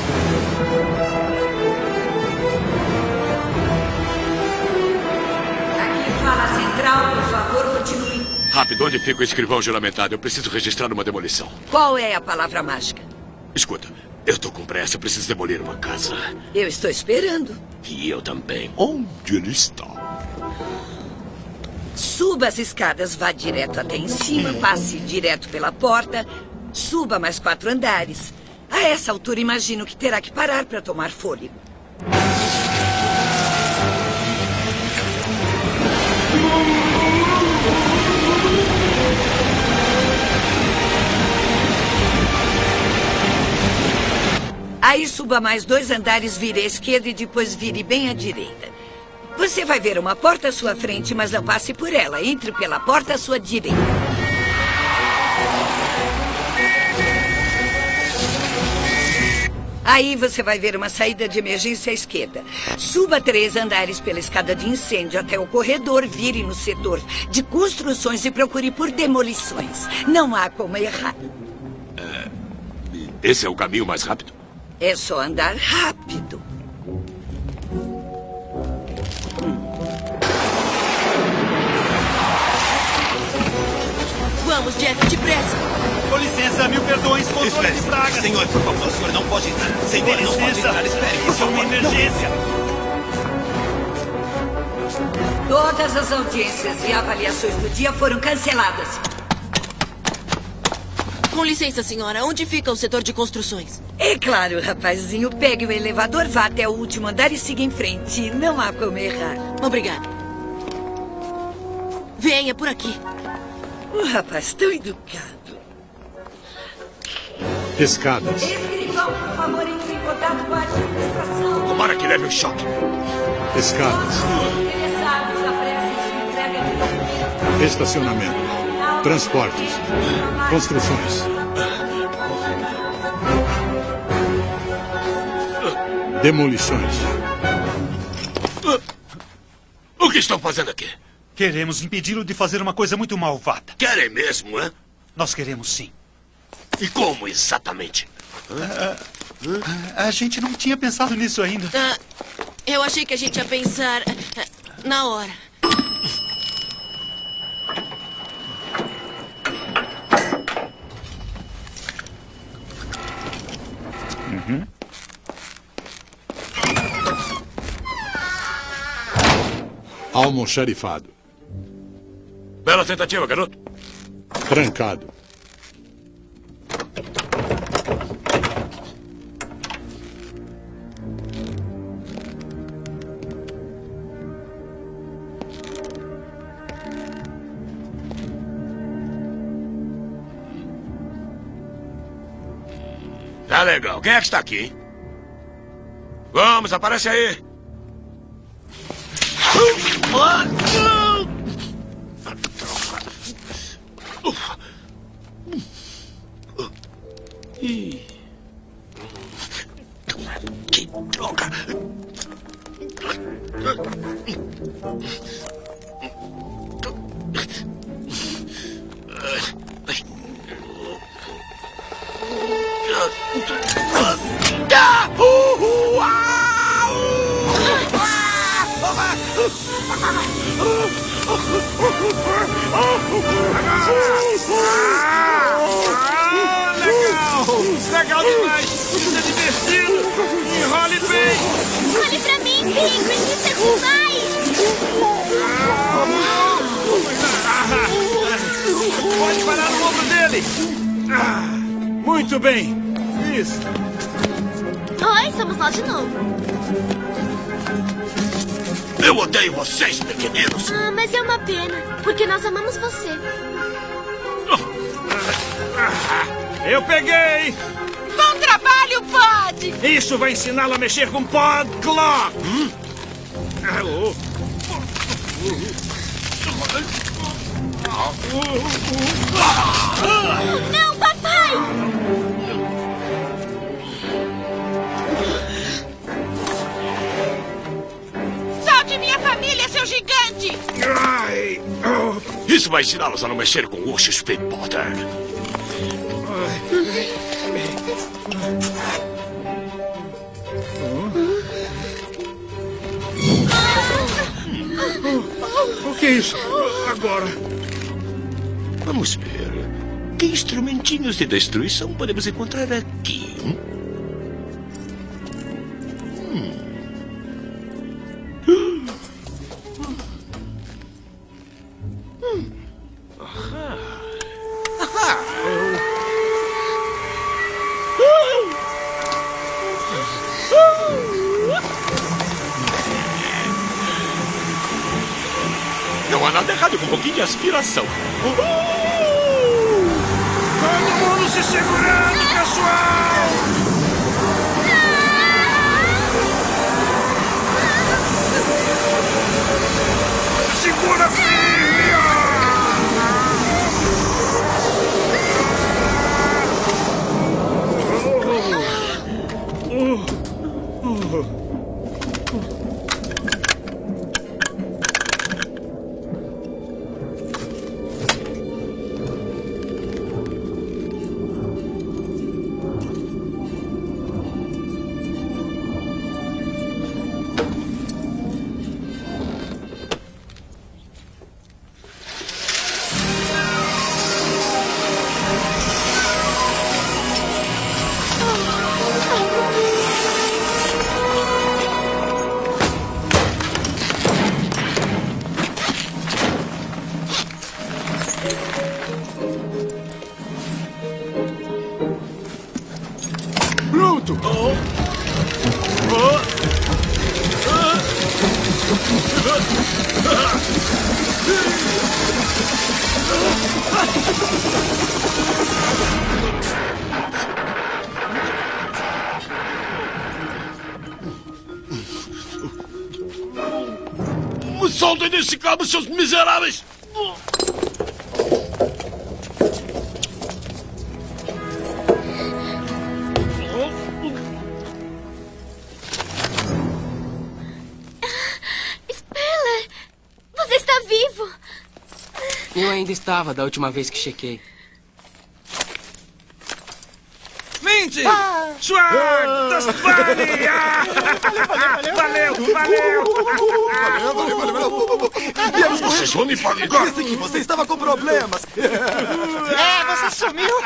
Aqui fala a central, por favor, continue. Rápido, onde fica o escrivão juramentado? Eu preciso registrar uma demolição. Qual é a palavra mágica? Escuta, eu tô com pressa, preciso demolir uma casa. Eu estou esperando. E eu também. Onde ele está? Suba as escadas, vá direto até em cima, passe direto pela porta, suba mais 4 andares. A essa altura, imagino que terá que parar para tomar fôlego. Aí suba mais 2 andares, vire à esquerda e depois vire bem à direita. Você vai ver uma porta à sua frente, mas não passe por ela. Entre pela porta à sua direita. Aí você vai ver uma saída de emergência à esquerda. Suba 3 andares pela escada de incêndio até o corredor, vire no setor de construções e procure por demolições. Não há como errar. Esse é o caminho mais rápido? É só andar rápido. Vamos, Jeff, depressa. Com licença, mil perdões, controle de praga. Senhor, por favor, o senhor não pode entrar. Senhor, não pode entrar, espere, por Isso é uma favor. emergência. Todas as audiências e avaliações do dia foram canceladas. Com licença, senhora. Onde fica o setor de construções? É claro, rapazinho. Pegue o elevador, vá até o último andar e siga em frente. Não há como errar. Obrigada. Venha por aqui. O rapaz tão educado. Escadas. Escrivão, por favor, entre em contato com a administração. Tomara que leve um choque. Escadas. Interessados, apressem sua entrega de documento. Estacionamento. Transportes. Construções. Demolições. O que estão fazendo aqui? Queremos impedi-lo de fazer uma coisa muito malvada. Querem mesmo, é? Nós queremos sim. E como exatamente? A gente não tinha pensado nisso ainda. Eu achei que a gente ia pensar na hora. Almoxarifado. Bela tentativa, garoto. Trancado. Tá legal. Quem é que está aqui, hein? Vamos, aparece aí. Que droga. Legal demais! Isso é divertido! Enrole bem! Olhe pra mim, Pickwick! Isso é demais! Pode parar no ombro dele! Muito bem! Isso! Oi, somos nós de novo. Eu odeio vocês, pequeninos! Mas é uma pena, porque nós amamos você. Eu peguei! Bom trabalho, Olha o pod! Isso vai ensiná-lo a mexer com Pod Claw. Não, papai! Salte minha família, seu gigante! Isso vai ensiná-los a não mexer com o Speed Potter. O que é isso? Agora. Vamos ver. Que instrumentinhos de destruição podemos encontrar aqui? Não há nada errado com um pouquinho de aspiração. Todo mundo se segurando, pessoal! Segura firme! Pronto! Me soltem desse cabo, seus miseráveis! Speller, você está vivo. Eu ainda estava da última vez que chequei. Minty! Swag! Tasmania! Valeu! Vocês vão me pagar! Disse que você estava com problemas. Você sumiu.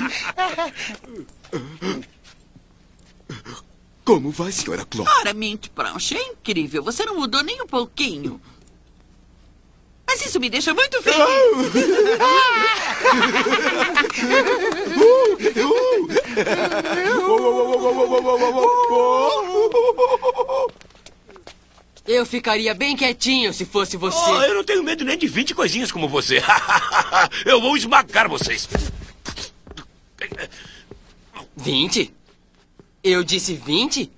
Como vai, senhora Claw? Ora, Mint Prancha, é incrível. Você não mudou nem um pouquinho. Mas isso me deixa muito feliz. Eu ficaria bem quietinho se fosse você. Oh, eu não tenho medo nem de 20 coisinhas como você. Eu vou esmagar vocês. 20? Eu disse 20?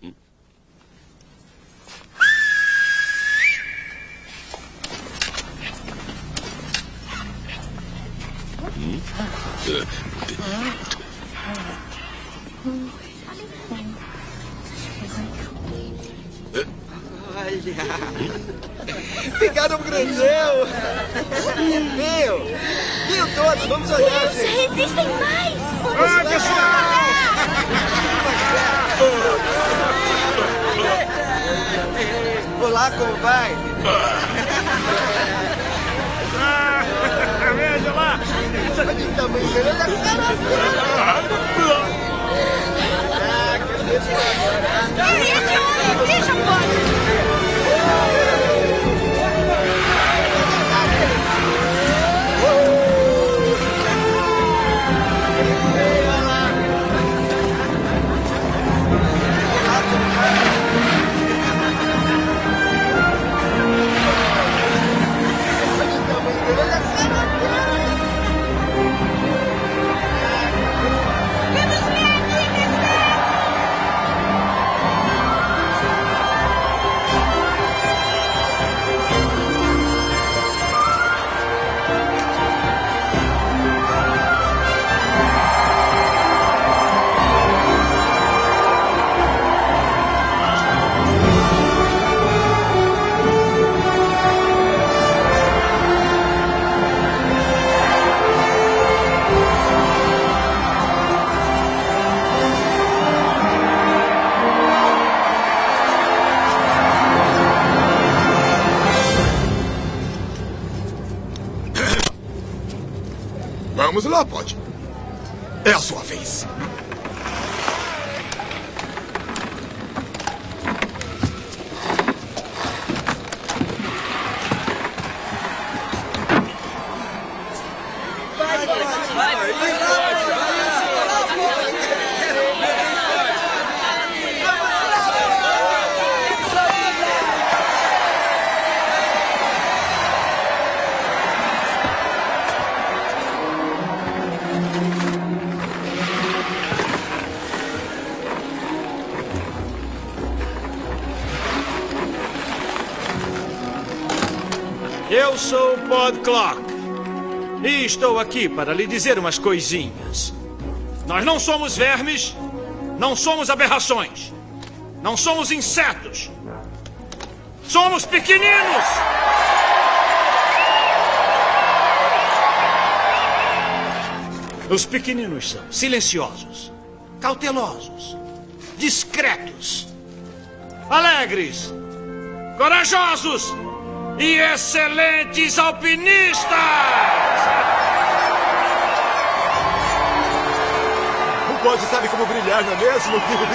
Olha. Ficaram grandão. Viu todos? Vamos olhar. Eles resistem mais. Oi, pessoal. Olá, como vai? Veja lá! Olha que tamanho dele, olha a cara Deixa, pode! Vamos lá, Pod. É a sua vez. Eu sou o Pod Clock e estou aqui para lhe dizer umas coisinhas. Nós não somos vermes, não somos aberrações, não somos insetos. Somos pequeninos! Os pequeninos são silenciosos, cautelosos, discretos, alegres, corajosos e excelentes alpinistas! O Pod sabe como brilhar, não é mesmo?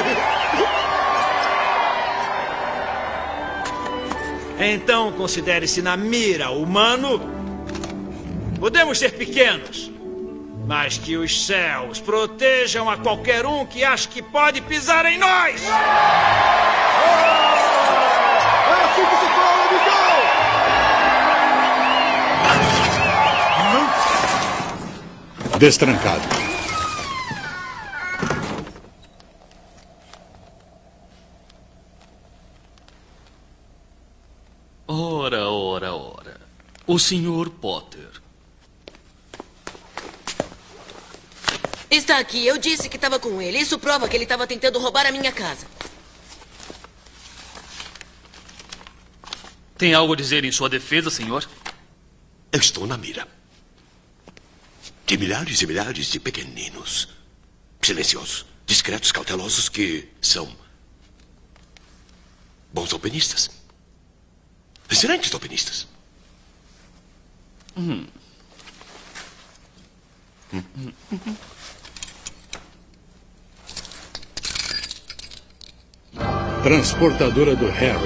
Então considere-se na mira, humano. Podemos ser pequenos, mas que os céus protejam a qualquer um que acha que pode pisar em nós! É assim que se fala, amigão! Destrancado. Ora, ora, ora. O Sr. Potter. Está aqui. Eu disse que estava com ele. Isso prova que ele estava tentando roubar a minha casa. Tem algo a dizer em sua defesa, senhor? Eu estou na mira de milhares e milhares de pequeninos, silenciosos, discretos, cautelosos, que são bons alpinistas. Excelentes alpinistas. Transportadora do Harry.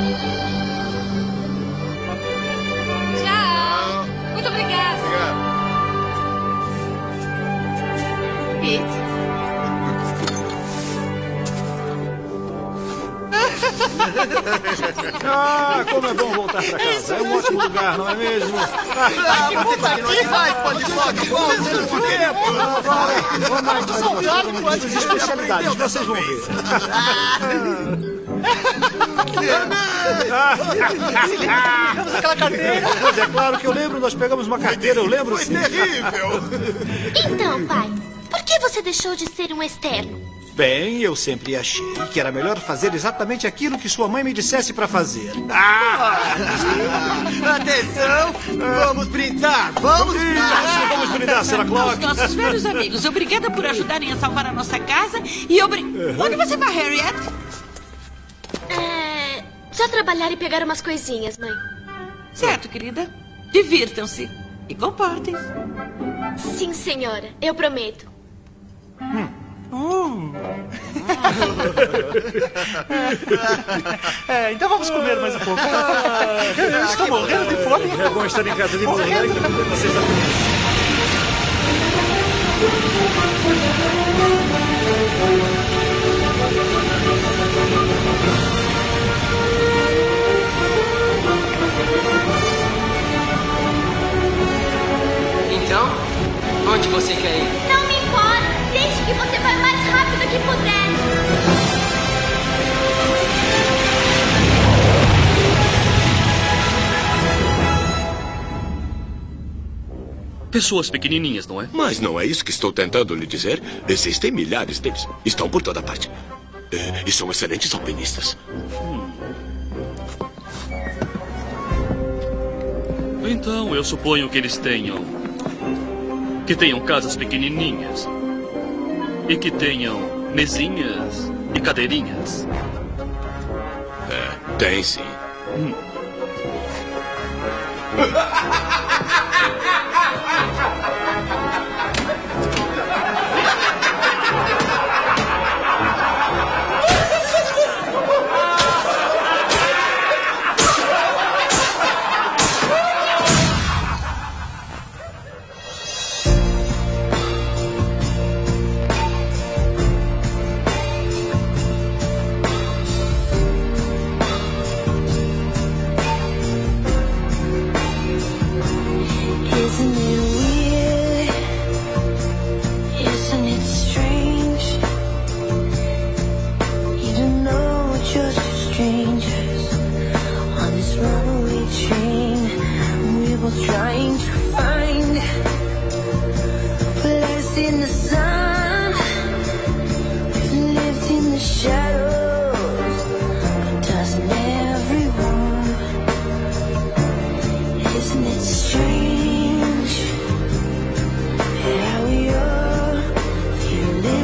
Tchau. Muito obrigada. Pete. Ah, como é bom voltar para casa. É um ótimo lugar, não é mesmo? Você continua demais, Pod Clock. Suas especialidades, vocês vão ver. Pegamos aquela carteira. Mas é claro que eu lembro, nós pegamos uma carteira, eu lembro sim. Foi terrível. Então, pai, por que você deixou de ser um externo? Bem, eu sempre achei que era melhor fazer exatamente aquilo que sua mãe me dissesse para fazer. Atenção, vamos brindar, vamos brindar. Vamos brindar, Sarah Clock. Os nossos velhos amigos, obrigada por ajudarem a salvar a nossa casa e Onde você vai, Harriet? Só trabalhar e pegar umas coisinhas, mãe. Certo, querida. Divirtam-se e comportem-se. Sim, senhora, eu prometo. Então vamos comer mais um pouco. Eu estou morrendo de fome. É bom estar em casa de novo, né? Vocês estão felizes. Então, onde você quer ir? Não me importa, desde que você vá o mais rápido que puder. Pessoas pequenininhas, não é? Mas não é isso que estou tentando lhe dizer. Existem milhares deles. Estão por toda parte. E são excelentes alpinistas. Então, eu suponho que eles tenham... que tenham casas pequenininhas. E que tenham mesinhas e cadeirinhas. Tem sim.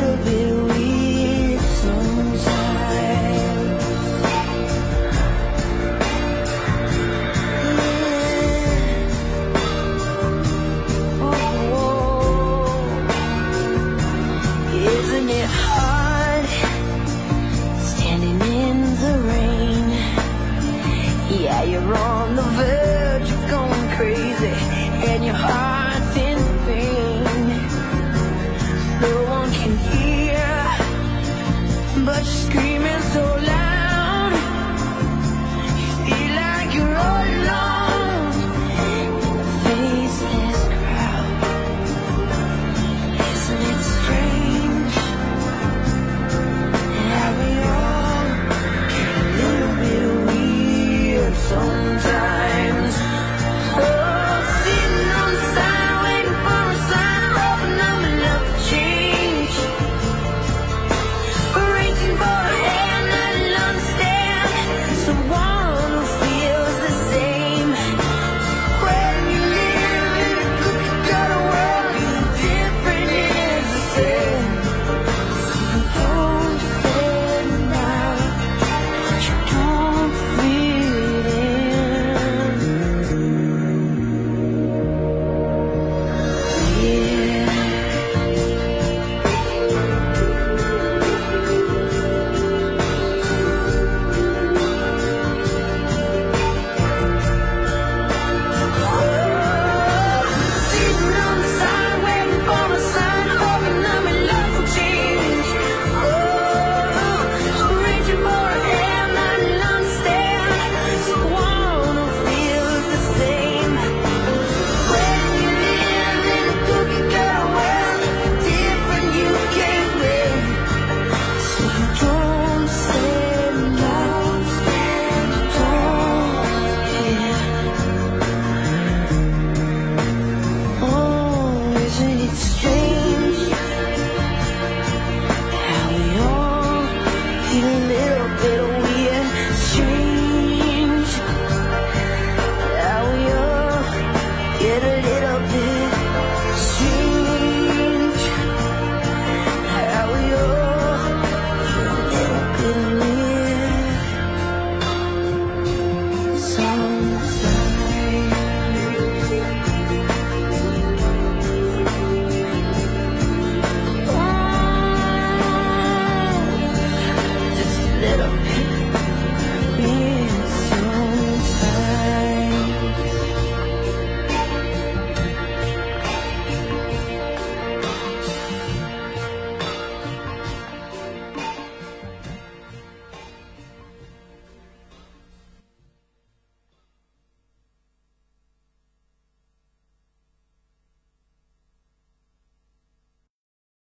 a bit weird sometimes. Isn't it hard standing in the rain? Yeah, you're on the verge of going crazy, and your heart's in pain. No one can hear, but you scream.